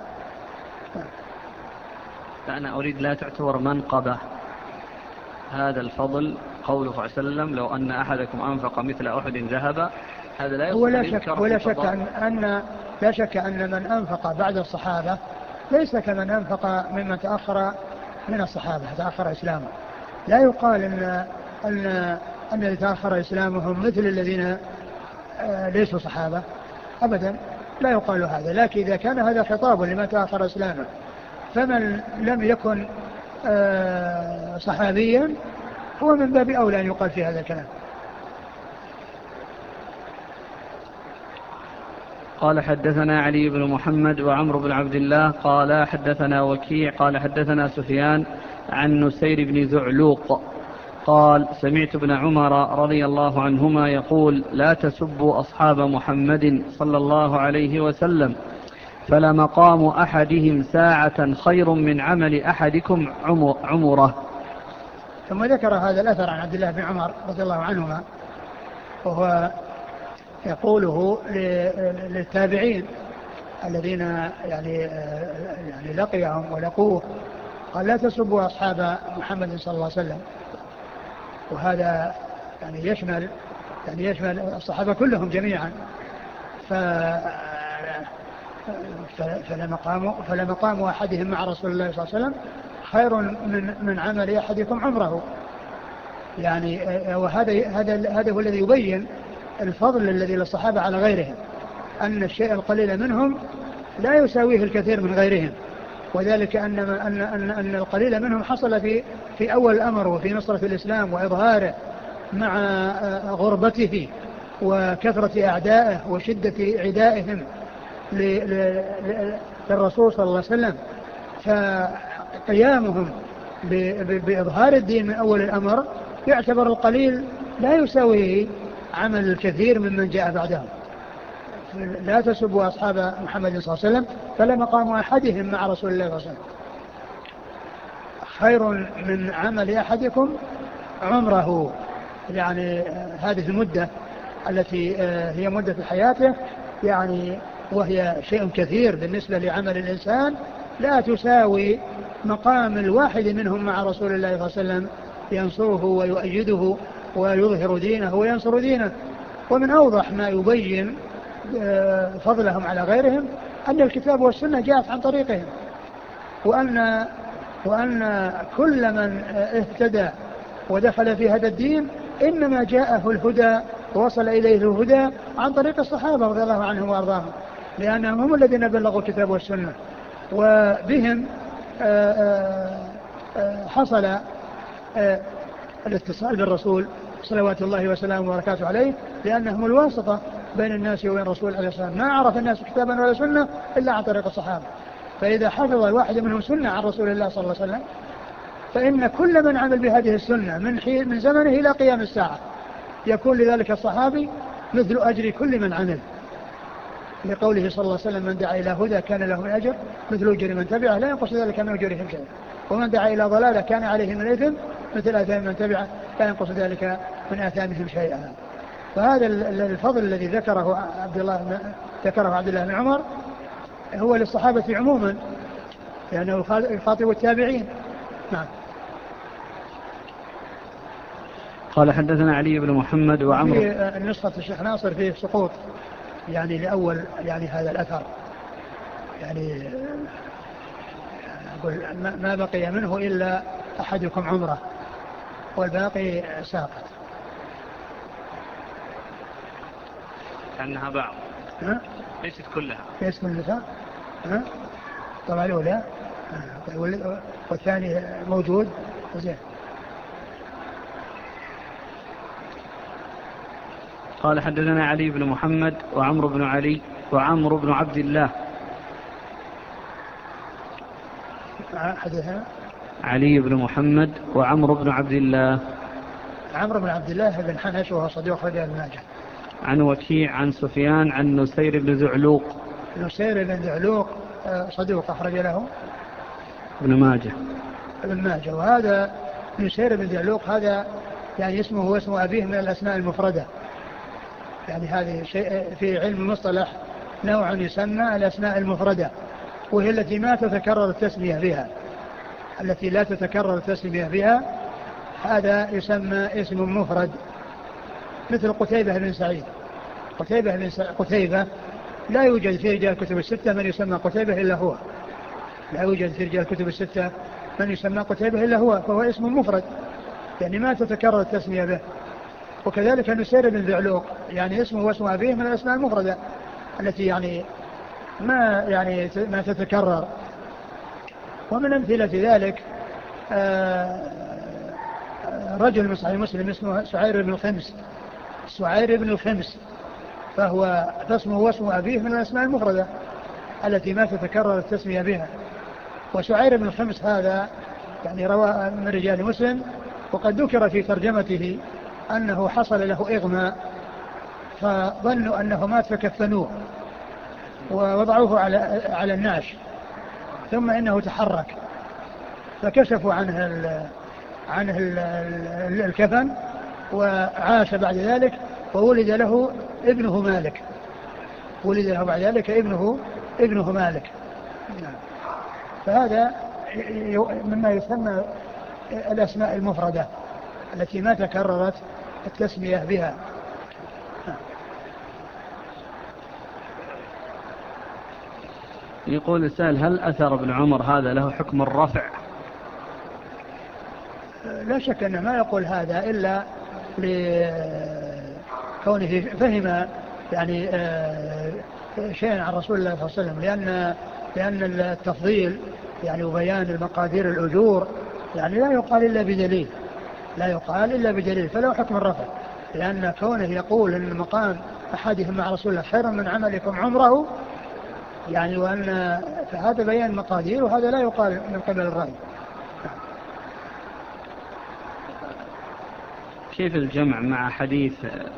فأنا أريد لا تعتبر منقبة هذا الفضل قوله صلى الله عليه وسلم لو أن أحدكم أنفق مثل أحد ذهب، هذا لا يصح.
ولا شك, ولا شك أن, أن لا شك أن من أنفق بعد الصحابة ليس كمن أنفق ممن تأخر من الصحابة تأخر إسلامه. لا يقال أن أن أن الذين تأخر إسلامهم مثل الذين ليسوا صحابة أبدا، لا يقال هذا. لكن إذا كان هذا خطاب لمن تأخر إسلامه فمن لم يكن صحابيا هو من باب أولى أن يقال في هذا الكلام.
قال حدثنا علي بن محمد وعمرو بن عبد الله قال حدثنا وكيع قال حدثنا سفيان عن نسير بن زعلوق قال سمعت ابن عمر رضي الله عنهما يقول لا تسبوا أصحاب محمد صلى الله عليه وسلم فلمقام أحدهم ساعة خير من عمل أحدكم عمره.
ثم ذكر هذا الأثر عن عبد الله بن عمر رضي الله عنهما، وهو يقوله للتابعين الذين يعني يعني لقيهم ولقوه، قال لا تسبوا أصحاب محمد صلى الله عليه وسلم. وهذا يعني يشمل يعني يشمل الصحابة كلهم جميعا. ف فلمقام فلمقام أحدهم مع رسول الله صلى الله عليه وسلم خير من من عمل أحدكم عمره. يعني وهذا هذا هذا هو الذي يبين الفضل الذي للصحابة على غيرهم، أن الشيء القليل منهم لا يساويه الكثير من غيرهم، وذلك أن أن أن, أن القليل منهم حصل في في أول الأمر وفي نصرة الإسلام وإظهاره مع غربته وكثرة أعدائه وشدة عدائهم للرسول صلى الله عليه وسلم. فقيامهم بإظهار الدين من أول الأمر يعتبر القليل لا يساويه عمل الكثير ممن جاء بعدهم. لا تسبوا أصحاب محمد صلى الله عليه وسلم فلمقام أحدهم مع رسول الله صلى الله عليه وسلم خير من عمل أحدكم عمره. يعني هذه المدة التي هي مدة حياته، يعني وهي شيء كثير بالنسبة لعمل الإنسان، لا تساوي مقام الواحد منهم مع رسول الله صلى الله عليه وسلم ينصره ويؤيده ويظهر دينه وينصر دينه. ومن أوضح ما يبين فضلهم على غيرهم أن الكتاب والسنة جاءت عن طريقهم، وأن وأن كل من اهتدى ودخل في هذا الدين إنما جاءه الهدى ووصل إليه الهدى عن طريق الصحابة رضي الله عنهم وأرضاهم، لأنهم هم الذين بلغوا الكتاب والسنة، وبهم حصل الاتصال بالرسول صلوات الله وسلامه وبركاته عليه، لأنهم الواسطة بين الناس وبين الرسول عليه الصلاة والسلام. ما عرف الناس كتابا ولا سنة إلا عن طريق الصحابة، فإذا حفظ الواحد منهم سنة عن رسول الله صلى الله عليه وسلم فإن كل من عمل بهذه السنة من حين من زمنه إلى قيام الساعة يكون لذلك الصحابي مثل أجر كل من عمل، لقوله صلى الله عليه وسلم: من دعا إلى هدى كان له من أجر مثل أجر من تبعه لا ينقص ذلك من أجورهم شيئا، ومن دعا إلى ضلالة كان عليه من إثم مثل آثام من تبعه لا ينقص ذلك من آثامهم شيئا. فهذا الفضل الذي ذكره عبد الله ذكره عبد الله بن عمر هو للصحابة عموما، لأنه يخاطب التابعين. نعم.
قال حدثنا علي بن محمد وعمر.
في النسخة الشيخ ناصر فيه سقوط يعني لأول يعني هذا الأثر، يعني أقول ما بقي منه إلا أحدكم عمره والباقي ساقط.
كأنها بعض
ها؟
ليست كلها.
ليست كلها. ها؟ طبعا الأولى والثاني موجود. زين.
قال حدثنا علي بن محمد وعمرو بن علي وعمرو بن عبد الله.
حدثنا
علي بن محمد وعمرو بن عبد الله.
عمرو بن عبد الله بن حنش وهو صديق رجال ابن ماجه.
عن وكيع عن سفيان عن نسير بن زعلوق.
نسير بن زعلوق صديق أخرج له
ابن ماجه.
ابن ماجه. وهذا نسير بن زعلوق هذا يعني اسمه واسم أبيه من الأسماء المفردة، يعني هذه شيء في علم المصطلح نوع يسمى الأسماء المفردة، وهي التي ما تتكرر التسمية بها، التي لا تتكرر التسمية بها هذا يسمى اسم مفرد، مثل قتيبة بن سعيد. قتيبة بن سعيد قتيبة لا يوجد في رجال الكتب الستة من يسمى قتيبة إلا هو، لا يوجد في رجال الكتب الستة من يسمى قتيبة إلا هو، فهو اسم مفرد يعني ما تتكرر التسمية به. وكذلك نسير بن زعلوق يعني اسمه واسم أبيه من الأسماء المفردة التي يعني ما يعني ما تتكرر. ومن أمثلة ذلك رجل من صحيح مسلم اسمه سعير بن الخمس، سعير بن الخمس، فهو اسمه واسم أبيه من الأسماء المفردة التي ما تتكرر التسمية بها. وسعير بن الخمس هذا يعني روى من رجال مسلم، وقد ذكر في ترجمته أنه حصل له إغماء فظنوا أنه مات فكفنوه ووضعوه على على النعش، ثم إنه تحرك فكشفوا عنه ال عنه ال الكفن وعاش بعد ذلك، وولد له ابنه مالك، ولد له بعد ذلك ابنه ابنه مالك. فهذا مما يسمى الأسماء المفردة التي ما تكررت التسمية بها.
يقول السائل: هل أثر ابن عمر هذا له حكم الرفع؟
لا شك أنه ما يقول هذا إلا لكونه فهم يعني شيئا عن رسول الله صلى الله عليه وسلم، لأن لأن التفضيل يعني وبيان المقادير الأجور يعني لا يقال إلا بدليل، لا يقال إلا بدليل، فله حكم الرفع، لأن كونه يقول أن مقام أحدهم مع رسول الله خير من عملكم عمره يعني، وأن فهذا بيان مقادير، وهذا لا يقال من قبل الرأي.
كيف الجمع مع حديث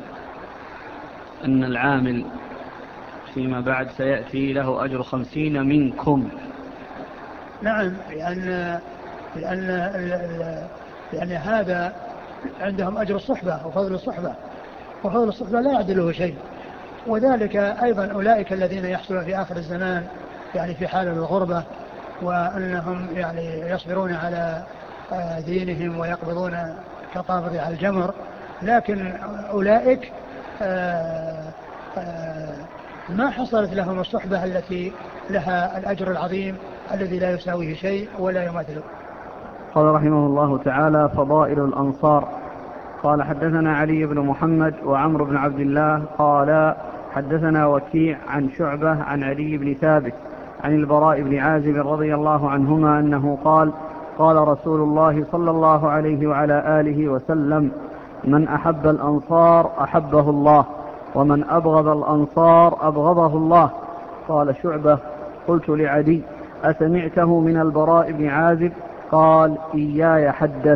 أن العامل فيما بعد سيأتي له أجر خمسين منكم؟
نعم، لأن لأن لأن هذا عندهم أجر الصحبة وفضل الصحبة، وفضل الصحبة لا يعدله شيء. وذلك أيضا أولئك الذين يحصلون في آخر الزمان يعني في حال الغربة، وأنهم يعني يصبرون على دينهم ويقبضون كقابض على الجمر، لكن أولئك ما حصلت لهم الصحبة التي لها الأجر العظيم الذي لا يساويه شيء ولا يماثله.
قال رحمه الله تعالى: فضائل الأنصار. قال حدثنا علي بن محمد وعمرو بن عبد الله قال حدثنا وكيع عن شعبة عن علي بن ثابت عن البراء بن عازب رضي الله عنهما أنه قال قال رسول الله صلى الله عليه وعلى آله وسلم من أحب الأنصار أحبه الله ومن أبغض الأنصار أبغضه الله. قال شعبة قلت لعدي أسمعته من البراء بن عازب؟ قال إياي حدث.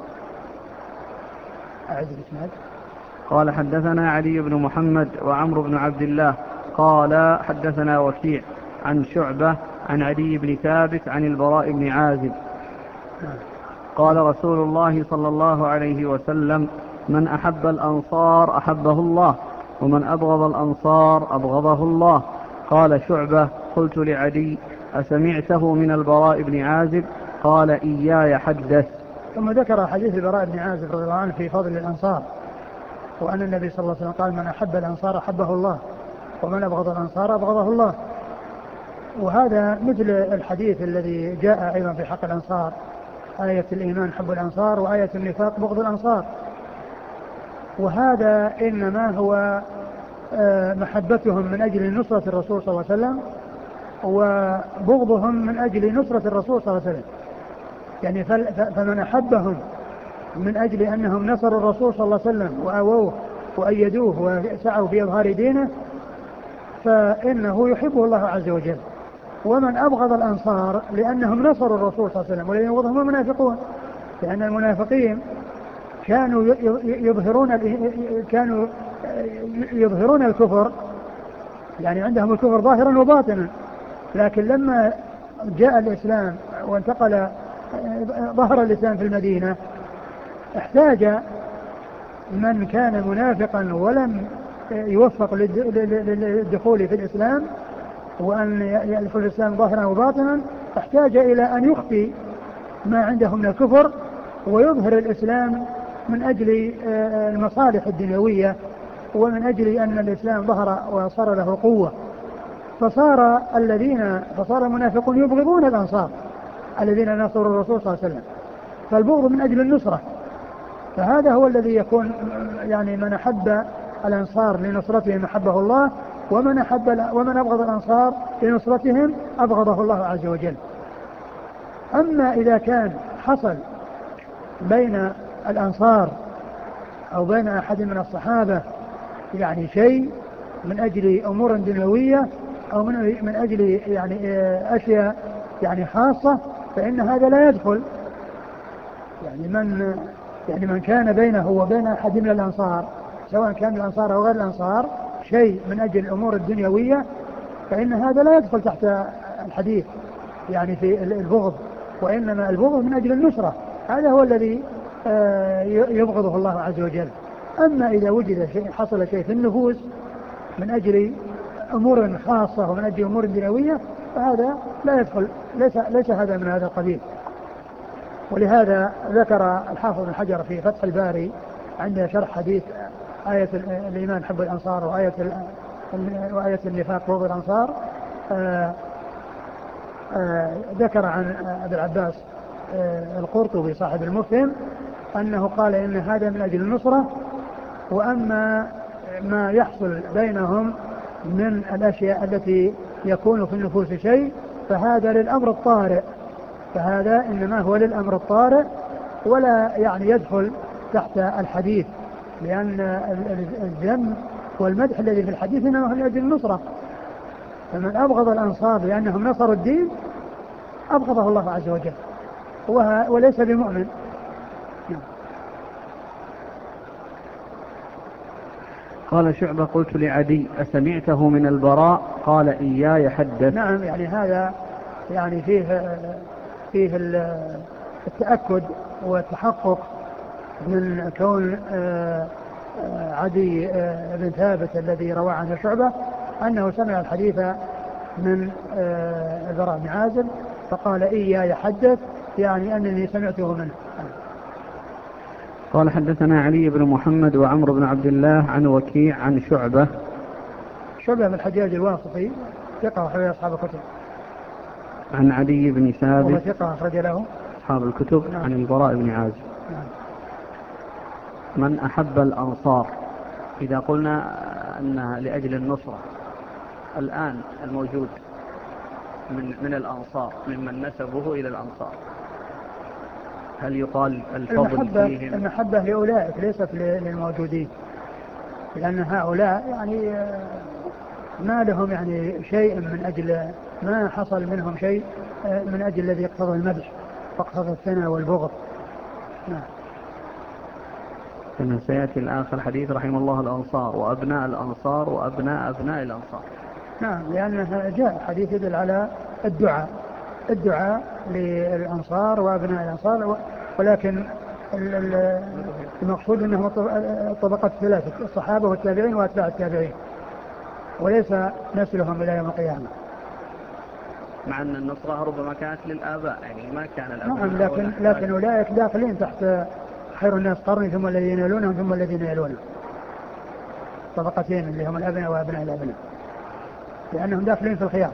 قال حدثنا علي بن محمد وعمرو بن عبد الله قال حدثنا وكيع عن شعبة عن علي بن ثابت عن البراء بن عازب قال رسول الله صلى الله عليه وسلم من أحب الأنصار أحبه الله ومن أبغض الأنصار أبغضه الله. قال شعبة قلت لعدي أسمعته من البراء بن عازب؟ قال إياي حدث.
ثم ذكر حديث البراء بن عازب رضي الله عنه في فضل الأنصار وأن النبي صلى الله عليه وسلم قال من أحب الأنصار أحبه الله ومن أبغض الأنصار أبغضه الله. وهذا مثل الحديث الذي جاء أيضا في حق الأنصار آية الإيمان حب الأنصار وآية النفاق بغض الأنصار. وهذا إنما هو محبتهم من أجل نصرة الرسول صلى الله عليه وسلم وبغضهم من أجل نصرة الرسول صلى الله عليه وسلم. يعني فمن أحبهم من أجل أنهم نصروا الرسول صلى الله عليه وسلم وآووه وأيدوه وسعوا في إظهار دينه فإنه يحبه الله عز وجل. ومن أبغض الأنصار لأنهم نصروا الرسول صلى الله عليه وسلم ولن يبغضهم المنافقون لأن المنافقين كانوا يظهرون كانوا يظهرون الكفر يعني عندهم الكفر ظاهرا وباطنا لكن لما جاء الإسلام وانتقل ظهر الإسلام في المدينة احتاج من كان منافقا ولم يوفق للدخول في الإسلام وأن يدخل الإسلام ظاهرا وباطنا احتاج إلى أن يخفي ما عنده من الكفر ويظهر الإسلام من أجل المصالح الدنيوية ومن أجل أن الإسلام ظهر وصار له قوة. فصار الذين فصار المنافقون يبغضون الأنصار الذين نصروا الرسول صلى الله عليه وسلم فالبغض من أجل النصرة. فهذا هو الذي يكون يعني من أحب الأنصار لنصرتهم أحبه الله ومن أحب ومن أبغض الأنصار لنصرتهم أبغضه الله عز وجل. أما إذا كان حصل بين الأنصار أو بين أحد من الصحابة يعني شيء من أجل أمور دنيوية أو من من أجل يعني أشياء يعني خاصة فإن هذا لا يدخل. يعني من يعني من كان بينه وبين أحد من الأنصار سواء كان الأنصار أو غير الأنصار شيء من أجل الأمور الدنيوية فإن هذا لا يدخل تحت الحديث يعني في البغض وإنما البغض من أجل النصرة. هذا هو الذي يبغضه الله عز وجل. أما إذا وجد شيء حصل شيء في النفوس من أجل أمور خاصة ومن أجل أمور دنيوية فهذا لا يدخل ليس, ليس هذا من هذا القبيل. ولهذا ذكر الحافظ بن حجر في فتح الباري عند شرح حديث آية الإيمان حب الأنصار وآية, وآية النفاق بغض الأنصار آآ آآ ذكر عن أبي العباس القرطبي صاحب المفهم أنه قال إن هذا من أجل النصرة وأما ما يحصل بينهم من الأشياء التي يكون في النفوس شيء فهذا للأمر الطارئ فهذا إنما هو للأمر الطارئ ولا يعني يدخل تحت الحديث لأن الذم والمدح الذي في الحديث إنما هو لأجل النصرة. فمن أبغض الأنصار لأنهم نصروا الدين أبغضه الله عز وجل وليس بمؤمن.
قال شعبة قلت لعدي أسمعته من البراء؟ قال إياي حدث.
نعم يعني هذا يعني فيه فيه التأكد والتحقق من كون عدي بن ثابت الذي روى عنه شعبة أنه سمع الحديث من البراء بن عازب فقال إياي حدث يعني أنني سمعته منه.
قال حدثنا علي بن محمد وعمرو بن عبد الله عن وكيع عن شعبة
شعبة بن الحجاج الواسطي ثقة أخرج أصحاب الكتب
عن علي بن ثابت
وثقة أخرج له
أصحاب الكتب نعم. عن البراء بن عازب
نعم.
من أحب الأنصار، إذا قلنا أنها لأجل النصرة، الآن الموجود من من الأنصار ممن نسبه إلى الأنصار، هل يقال الفضل
المحبة
فيهم؟
المحبة لأولئك ليست للموجودين، لأن هؤلاء يعني ما لهم يعني شيء من أجل، ما حصل منهم شيء من أجل الذي يقتضى المدح واقتضى الثناء والبغض. نعم.
كما سيأتي الآخر حديث رحم الله الأنصار وأبناء الأنصار وأبناء أبناء الأنصار.
نعم، لأنه جاء حديث يدل على الدعاء الدعاء للأنصار وأبناء الأنصار، ولكن المقصود أنهم الطبقات الثلاثة، الصحابة والتابعين وأتباع التابعين، وليس نسلهم إلى يوم القيامة.
مع أن النصرة ربما كانت للآباء، يعني ما كان الأبناء.
نعم، لكن, لكن أولئك داخلين تحت خير الناس قرني ثم الذين يلونهم ثم الذين يلونهم، طبقتين اللي هم الأبناء وأبناء الأبناء، لأنهم داخلين في الخيار.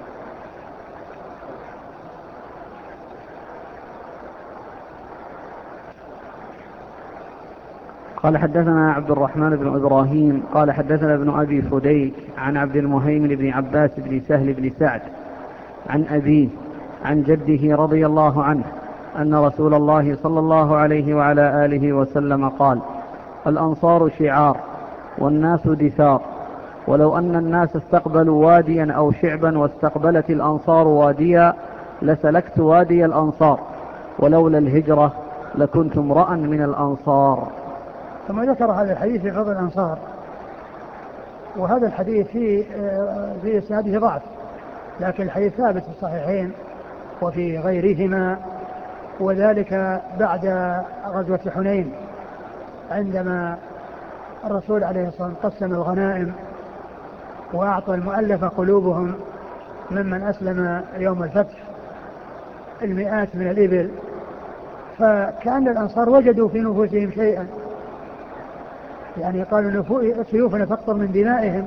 قال حدثنا عبد الرحمن بن إبراهيم قال حدثنا ابن أبي فديك عن عبد المهيمن بن عباس بن سهل بن سعد عن أبيه عن جده رضي الله عنه أن رسول الله صلى الله عليه وعلى آله وسلم قال: الأنصار شعار والناس دثار، ولو أن الناس استقبلوا واديا أو شعبا واستقبلت الأنصار واديا لسلكت وادي الأنصار، ولولا الهجرة لكنت امرأ من الأنصار.
ثم ذكر هذا الحديث في فضل الأنصار، وهذا الحديث في في إسناده ضعف، لكن الحديث ثابت في الصحيحين وفي غيرهما، وذلك بعد غزوة حنين عندما الرسول عليه الصلاة والسلام قسم الغنائم وأعطى المؤلف قلوبهم ممن أسلم يوم الفتح المئات من الإبل، فكأن الأنصار وجدوا في نفوسهم شيئا، يعني قالوا سيوفنا تقطر من دمائهم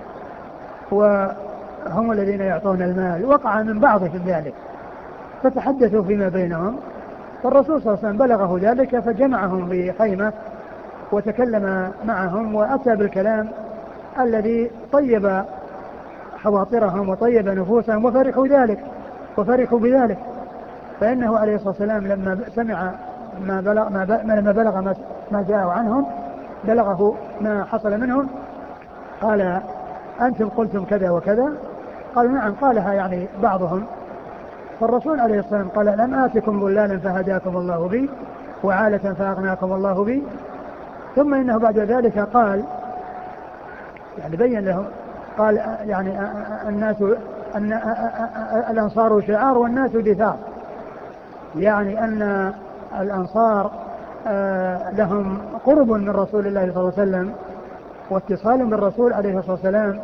وهم الذين يعطون المال، وقع من بعضهم ذلك فتحدثوا فيما بينهم، فالرسول صلى الله عليه وسلم بلغه ذلك فجمعهم في خيمة وتكلم معهم وأتى بالكلام الذي طيب خواطرهم وطيب نفوسهم وفرحوا ذلك وفرحوا بذلك. فإنه عليه الصلاة والسلام لما سمع ما بلغ ما, لما بلغ ما, ما جاءوا عنهم بلغه ما حصل منهم قال: أنتم قلتم كذا وكذا؟ قالوا: نعم. قالها يعني بعضهم. فالرسول عليه الصلاة والسلام قال: لم آتكم ضلالا فهداكم الله بي وعالة فأغناكم الله بي. ثم إنه بعد ذلك قال، يعني بين لهم، قال يعني الناس أن الأنصار شعار والناس دثار، يعني أن الأنصار لهم قرب من رسول الله صلى الله عليه وسلم واتصال بالرسول عليه الصلاة والسلام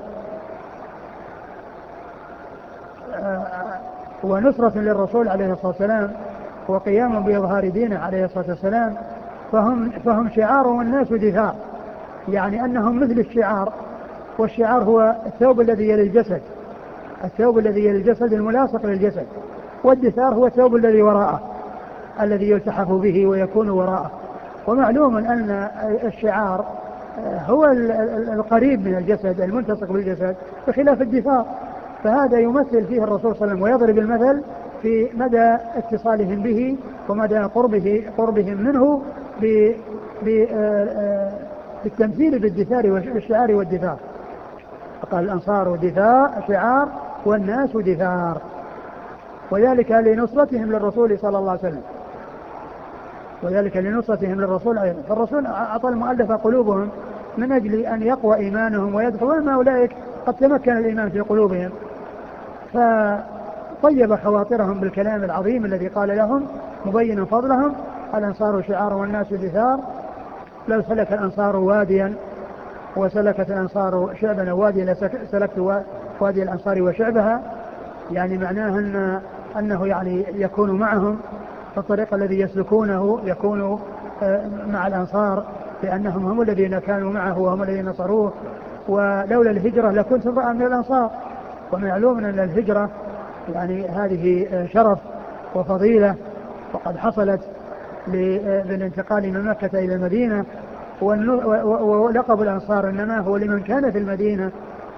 ونصرة للرسول عليه الصلاة والسلام وقيام بإظهار دينه عليه الصلاة والسلام، فهم, فهم شعار والناس دثار، يعني أنهم مثل الشعار، والشعار هو الثوب الذي يلي الجسد، الثوب الذي يلي الجسد الملاصق للجسد، والدثار هو الثوب الذي وراءه الذي يلتحف به ويكون وراءه. ومعلوم أن الشعار هو القريب من الجسد الملتصق بالجسد بخلاف الدثار، فهذا يمثل فيه الرسول صلى الله عليه وسلم ويضرب المثل في مدى اتصالهم به ومدى قربه قربهم منه بالتمثيل بالدثار والشعار والدثار. قال: الأنصار دثار شعار والناس دثار، وذلك لنصرتهم للرسول صلى الله عليه وسلم وذلك لنصرتهم للرسول عليه وسلم. فالرسول أعطى المؤلف قلوبهم من أجل أن يقوى إيمانهم ويدخلوا، وما أولئك قد تمكن الإيمان في قلوبهم، فطيب خواطرهم بالكلام العظيم الذي قال لهم مبين فضلهم: الأنصار شعار والناس دثار، لو سلك الأنصار واديا وسلكت الأنصار شعبا واديا لسلكت وادي الأنصار وشعبها، يعني معناه أن أنه يعني يكون معهم في الطريق الذي يسلكونه، يكون مع الأنصار لأنهم هم الذين كانوا معه وهم الذين نصروه، ولولا الهجرة لكنت امرأ من الأنصار. ومعلوم أن الهجرة يعني هذه شرف وفضيلة، وقد حصلت بالانتقال من مكة إلى المدينة، ولقب الأنصار إنما هو لمن كان في المدينة.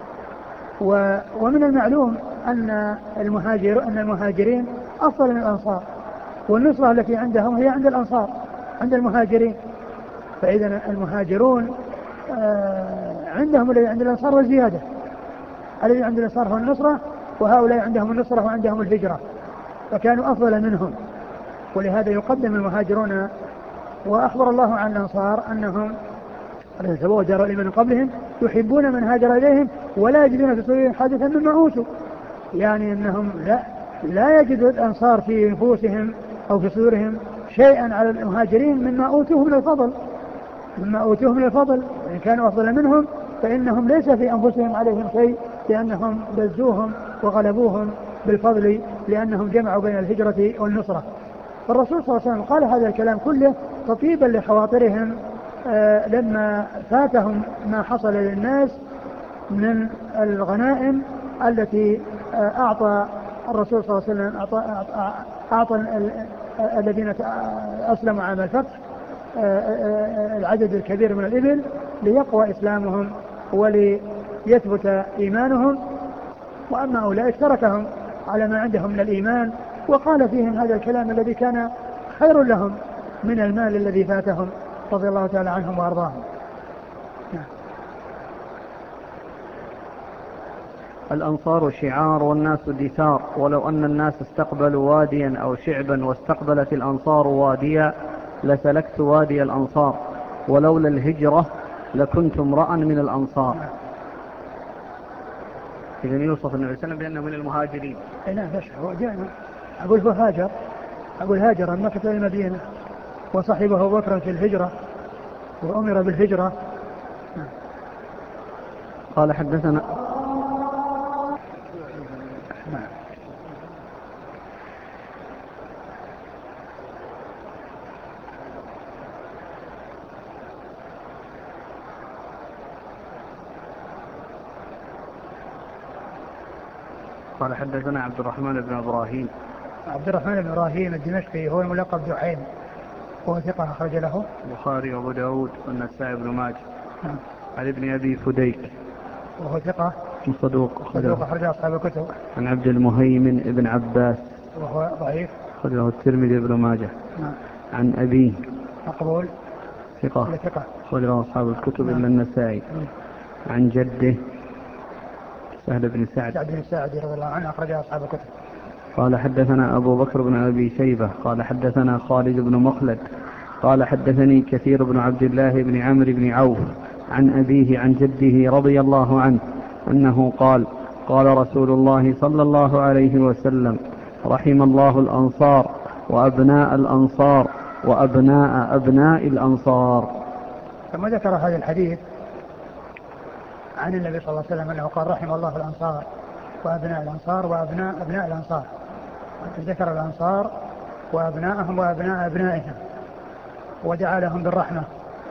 ومن المعلوم أن المهاجر أن المهاجرين أفضل من الأنصار، والنصرة التي عندهم هي عند الأنصار عند المهاجرين. فإذا المهاجرون عندهم الذي عند الأنصار والزيادة، الذي عند الأنصار هو النصرة، وهؤلاء عندهم النصرة وعندهم الهجرة، فكانوا أفضل منهم، ولهذا يقدم المهاجرون. وأخبر الله عن الأنصار أنهم الذين تبوأوا الدار والإيمان من قبلهم يحبون من هاجر إليهم ولا يجدون في صدورهم حاجة مما أوتوا، يعني أنهم لا لا يجد الأنصار في نفوسهم أو في صدورهم شيئا على المهاجرين مما أوتوه من الفضل مما أوتوه من الفضل وإن كانوا أفضل منهم فإنهم ليس في أنفسهم عليهم شيء، لأنهم بزوهم وغلبوهم بالفضل، لأنهم جمعوا بين الهجرة والنصرة. فالرسول صلى الله عليه وسلم قال هذا الكلام كله تطيبا لخواطرهم آه لما فاتهم ما حصل للناس من الغنائم التي آه أعطى الرسول صلى الله عليه وسلم أعطى, أعطى, أعطى الذين أسلموا عام الفتح آه آه العدد الكبير من الإبل ليقوى إسلامهم وليثبت إيمانهم، وأما أولئك تركهم على ما عندهم من الإيمان وقال فيهم هذا الكلام الذي كان خير لهم من المال الذي فاتهم رضي الله تعالى عنهم وأرضاهم.
الأنصار شعار والناس دثار، ولو أن الناس استقبلوا واديا أو شعبا واستقبلت الأنصار واديا لسلكت وادي الأنصار، ولولا الهجرة لكنت امرأ من الأنصار. إذن يوصف النبي صلى الله عليه وسلم بأنه من المهاجرين.
نعم هو جاءنا أقول فهاجر أقول هاجر من مكة إلى المدينة وصحبه أبو بكر في الهجرة وأمر بالهجرة.
قال حدثنا قال حدثنا عبد الرحمن بن إبراهيم
عبد الرحمن بن إبراهيم الدمشقي هو الملقب دحيم وهو ثقة أخرج له
البخاري وأبو داود والنسائي بن ماجه. نعم. عن ابن أبي فديك
وهو ثقة
صدوق
صدوق أخرج أصحاب الكتب.
عن عبد المهيمن ابن عباس
وهو ضعيف
أخرجه الترمذي بن ماجه.
نعم.
عن أبيه
مقبول
ثقة
ثقة
أخرجه أصحاب الكتب
نعم.
إلا النسائي.
نعم.
عن جده سهل بن سعد
سعد بن سعد رضي الله عنه أخرجه أصحاب الكتب.
قال حدثنا أبو بكر بن أبي شيبة قال حدثنا خالد بن مخلد قال حدثني كثير بن عبد الله بن عمرو بن عوف عن أبيه عن جده رضي الله عنه أنه قال قال رسول الله صلى الله عليه وسلم رحم الله الأنصار وأبناء الأنصار وأبناء أبناء الأنصار.
ثم ذكر هذا الحديث عن النبي صلى الله عليه وسلم أنه قال رحم الله الأنصار وأبناء الأنصار وأبناء أبناء الأنصار، ذكر الأنصار وأبناءهم وأبناء أبنائهم ودعا لهم بالرحمة.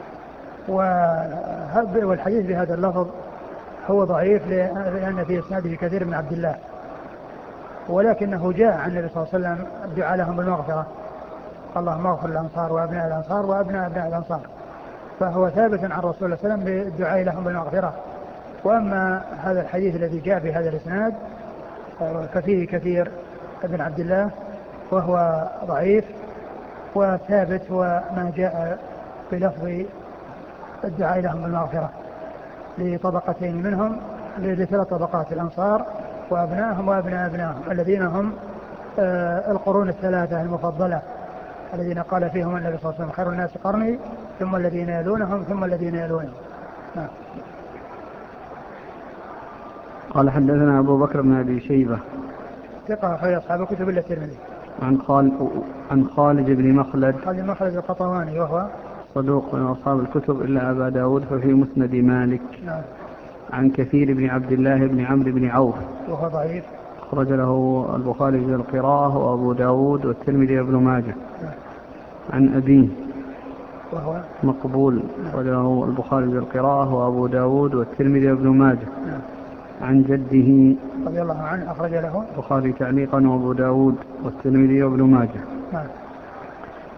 والحديث بهذا اللفظ هو ضعيف لأن في إسناده كثير من عبد الله، ولكنه جاء عن النبي صلى الله عليه وسلم الدعاء لهم بالمغفرة، اللهم اغفر الأنصار وأبناء الأنصار وأبناء أبناء الأنصار، فهو ثابت عن رسول الله صلى الله عليه وسلم بالدعاء لهم بالمغفرة. وأما هذا الحديث الذي جاء بهذا الإسناد ففيه كثير ابن عبد الله وهو ضعيف، وثابت وما جاء بلفظ الدعاء لهم بالمغفرة لطبقتين منهم لثلاث طبقات الأنصار وأبنائهم وأبناء أبنائهم الذين هم آه القرون الثلاثة المفضلة الذين قال فيهم النبي صلى الله عليه وسلم خير الناس قرني ثم الذين يلونهم ثم الذين يلونهم. نعم.
قال حدثنا أبو بكر بن أبي شيبة
ثقة أخرج أصحاب الكتب إلا الترمذي.
عن خالد عن خالد بن مخلد
خالد بن مخلد القطواني وهو
صدوق من أصحاب الكتب إلا أبا داود ففي مسند مالك.
نعم.
عن كثير بن عبد الله بن عمرو بن عوف
وهو ضعيف
أخرج له البخاري في القراءة وأبو داود والترمذي وابن ماجه.
نعم.
عن أبيه
وهو
مقبول أخرج له البخاري في القراءة وأبو داود والترمذي وابن ماجه.
نعم.
عن جده
رضي الله عنه أخرج له
البخاري تعليقا وأبو داود والترمذي وابن ماجه.
نعم.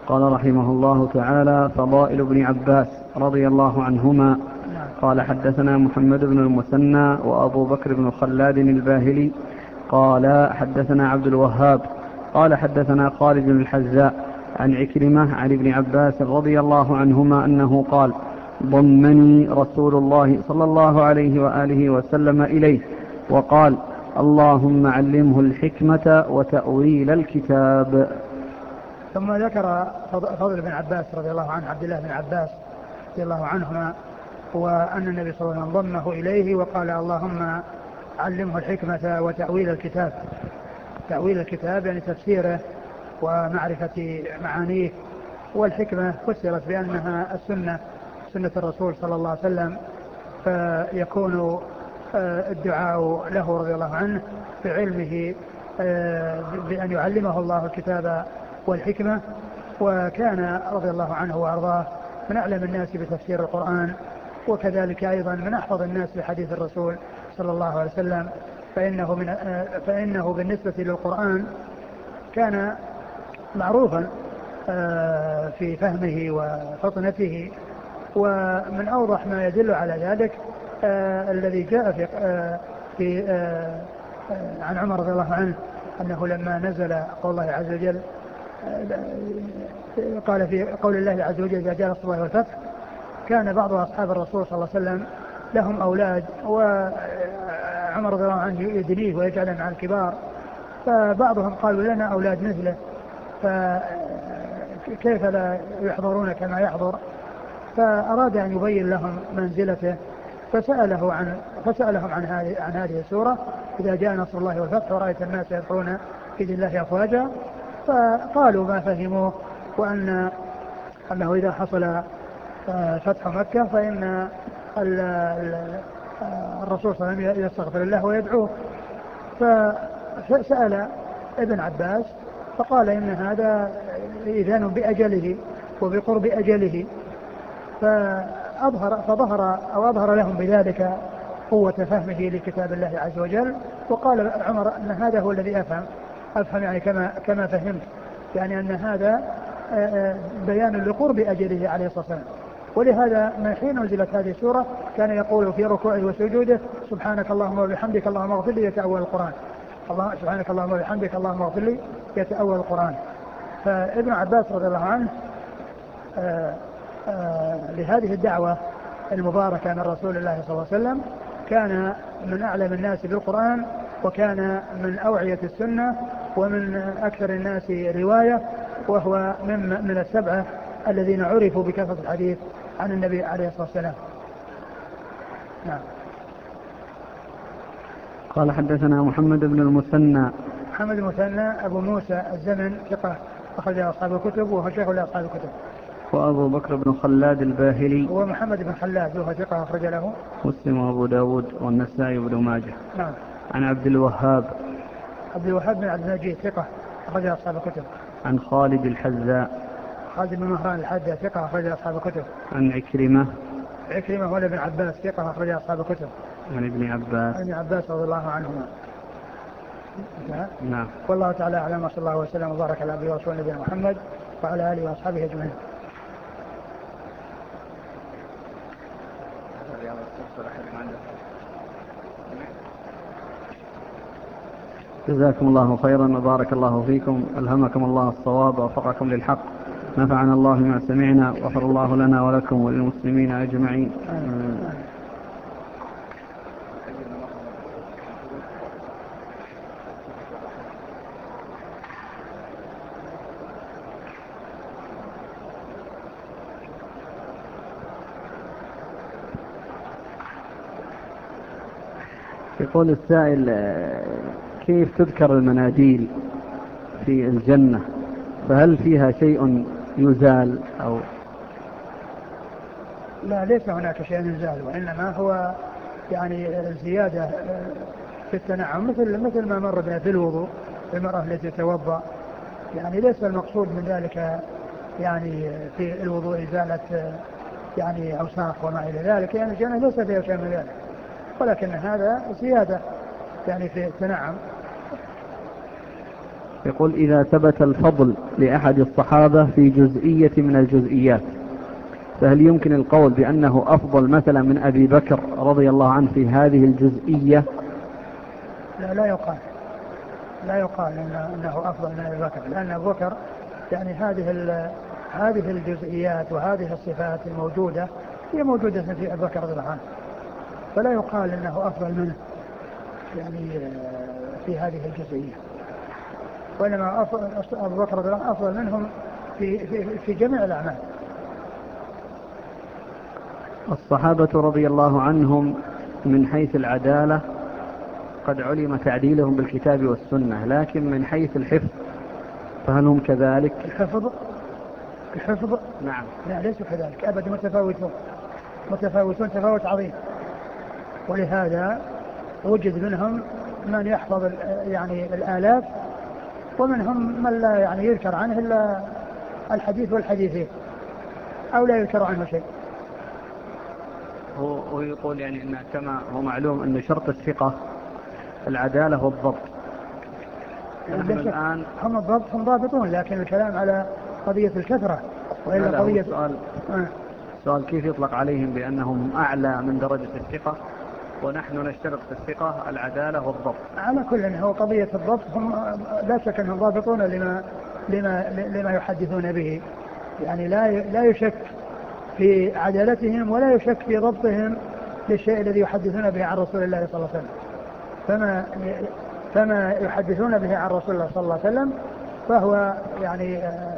قال رحمه الله تعالى: فضائل ابن عباس رضي الله عنهما. قال: حدثنا محمد بن المثنى وأبو بكر بن خلاد الباهلي قال: حدثنا عبد الوهاب قال: حدثنا خالد بن الحذاء عن عكرمة عن ابن عباس رضي الله عنهما أنه قال: ضمني رسول الله صلى الله عليه وآله وسلم إليه وقال: اللهم علمه الحكمة وتأويل الكتاب.
ثم ذكر فضل بن عباس رضي الله عنه، عبد الله بن عباس رضي الله عنهما، وأن النبي صلى الله عليه وسلم ضمه إليه وقال: اللهم علمه الحكمة وتأويل الكتاب. تأويل الكتاب يعني تفسيره ومعرفة معانيه. والحكمة فسرت بأنها السنة، سنة الرسول صلى الله عليه وسلم، فيكون الدعاء له رضي الله عنه بعلمه بأن يعلمه الله الكتاب والحكمة. وكان رضي الله عنه وأرضاه من أعلم الناس بتفسير القرآن، وكذلك أيضا من أحفظ الناس بحديث الرسول صلى الله عليه وسلم، فإنه, من فإنه بالنسبة للقرآن كان معروفا في فهمه وفطنته. ومن أوضح ما يدل على ذلك الذي جاء في, في عن عمر رضي الله عنه أنه لما نزل قول الله عز وجل، قال في قول الله عز وجل: إذا جاء نصر الله والفتح، كان بعض أصحاب الرسول صلى الله عليه وسلم لهم أولاد، وعمر رضي الله عنه يدنيه ويجعله مع الكبار، فبعضهم قالوا: لنا أولاد مثله، فكيف لا يحضرون كما يحضر؟ فأراد أن يبين لهم منزلته، فسأله عن فسألهم عن هذه عن هذه السورة: إذا جاء نصر الله والفتح ورأيت الناس يدخلون في دين الله أفواجا. فقالوا ما فهموه، وأن أنه إذا حصل فتح مكة فإن الرسول صلى الله عليه وسلم يستغفر الله ويدعوه. فسأل ابن عباس فقال: إن هذا إذان بأجله وبقرب أجله. فأظهر فظهر أو أظهر لهم بذلك قوة فهمه لكتاب الله عز وجل. وقال عمر: أن هذا هو الذي أفهم أفهم يعني كما كما فهمت، يعني أن هذا بيان لقرب أجله عليه الصلاة والسلام. ولهذا من حين نزلت هذه السورة كان يقول في ركوعه وسجوده: سبحانك اللهم وبحمدك اللهم اغفر لي، يتأول القرآن. الله سبحانك اللهم وبحمدك اللهم اغفر لي، يتأول القرآن. فابن عباس رضي الله عنه آآ آآ لهذه الدعوة المباركة من رسول الله صلى الله عليه وسلم كان من أعلم الناس بالقرآن، وكان من أوعية السنة، ومن أكثر الناس رواية، وهو من, من السبعة الذين عرفوا بكثرة الحديث عن النبي عليه الصلاة والسلام. نعم.
قال: حدثنا محمد بن المثنى.
محمد المثنى أبو موسى الزمن ثقة أخرج أصحاب الكتب وهو شيخ لأصحاب الكتب.
وأبو بكر بن خلاد الباهلي
هو محمد بن خلاد وهو ثقة أخرج له
مسلم وأبو داود والنسائي وابن ماجه.
نعم.
عن عبد الوهاب
عبد الوهاب بن عبد المجيد ثقة أخرج أصحاب الكتب.
عن خالد الحذاء
خالد بن مهران الحذاء ثقة أخرج أصحاب الكتب.
عن عكرمة
عكرمة هو ابن عباس ثقة أخرج أصحاب الكتب.
عن ابن عباس
عن ابن عباس رضي الله عنهما.
نعم.
والله تعالى أعلم، وصلى الله وسلم وبارك على عبده ورسوله نبينا محمد وعلى آله وأصحابه أجمعين.
جزاكم الله خيرا وبارك الله فيكم، ألهمكم الله الصواب ووفقكم للحق، نفعنا الله ما سمعنا، وغفر الله لنا ولكم وللمسلمين أجمعين. يقول السائل: كيف تذكر المناديل في الجنة؟ فهل فيها شيء يزال أو؟
لا، ليس هناك شيء يزال، وإنما هو يعني زيادة في التنعم، مثل مثل ما مر بها في الوضوء المرأة التي تتوضأ، يعني ليس المقصود من ذلك يعني في الوضوء إزالة يعني أوساخ وما إلى ذلك، يعني الجنة ليس فيها شيء من ذلك، ولكن هذا زيادة يعني في التنعم.
يقول إذا ثبت الفضل لأحد الصحابة في جزئية من الجزئيات فهل يمكن القول بأنه أفضل مثلا من أبي بكر رضي الله عنه في هذه الجزئية؟
لا لا يقال لا يقال أنه أفضل من أبي بكر، لأن أبو بكر يعني هذه هذه الجزئيات وهذه الصفات الموجودة هي موجودة في أبي بكر رضي الله عنه، فلا يقال أنه أفضل منه يعني في هذه الجزئية، وإنما أبو بكر رضي الله عنه أفضل منهم في, في, في جميع الأعمال.
الصحابة رضي الله عنهم من حيث العدالة قد علم تعديلهم بالكتاب والسنة، لكن من حيث الحفظ فهل هم كذلك؟
الحفظ الحفظ
نعم
لا ليسوا كذلك أبدا، متفاوتون متفاوتون تفاوت عظيم، ولهذا وجد منهم من يحفظ يعني الآلاف، ومنهم من لا يعني يذكر عنه إلا الحديث والحديثين أو لا يذكر عنه شيء.
هو يقول يعني إن كما هو معلوم أن شرط الثقة العدالة والضبط،
نحن الآن هم الضبط هم ضابطون، لكن الكلام على قضية الكثرة وإلا
لا
قضية
سؤال
آه.
سؤال كيف يطلق عليهم بأنهم أعلى من درجة الثقة ونحن نشترط في الثقة العدالة والضبط؟
على كل هو قضية الضبط هم لا شك أنهم ضابطون لما لما لما يحدثون به، يعني لا لا يشك في عدالتهم ولا يشك في ضبطهم للشيء الذي يحدثون به عن رسول الله صلى الله عليه وسلم، فما فما يحدثون به عن رسول الله صلى الله عليه وسلم فهو يعني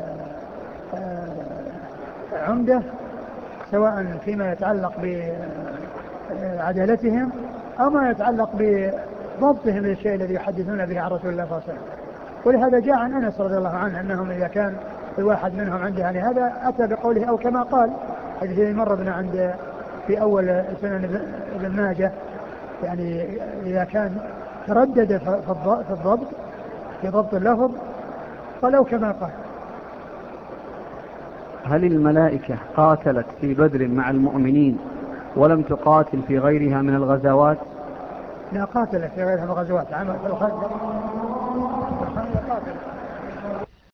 عمدة، سواء فيما يتعلق بعدالتهم أو ما يتعلق بضبطهم للشيء الذي يحدثون به عن رسول الله صلى الله عليه وسلم. ولهذا جاء عن أنس رضي الله عنه أنهم إذا كان الواحد منهم عنده يعني هذا أتى بقوله أو كما قال الذي مر بنا عند في أول سنن ابن ماجه، يعني إذا كان تردد في الضبط في ضبط اللفظ فلو كما قال.
هل الملائكة قاتلت في بدر مع المؤمنين ولم تقاتل في غيرها من الغزوات؟
لا قاتلت في غيرها من الغزوات، عمل في الخندق قاتل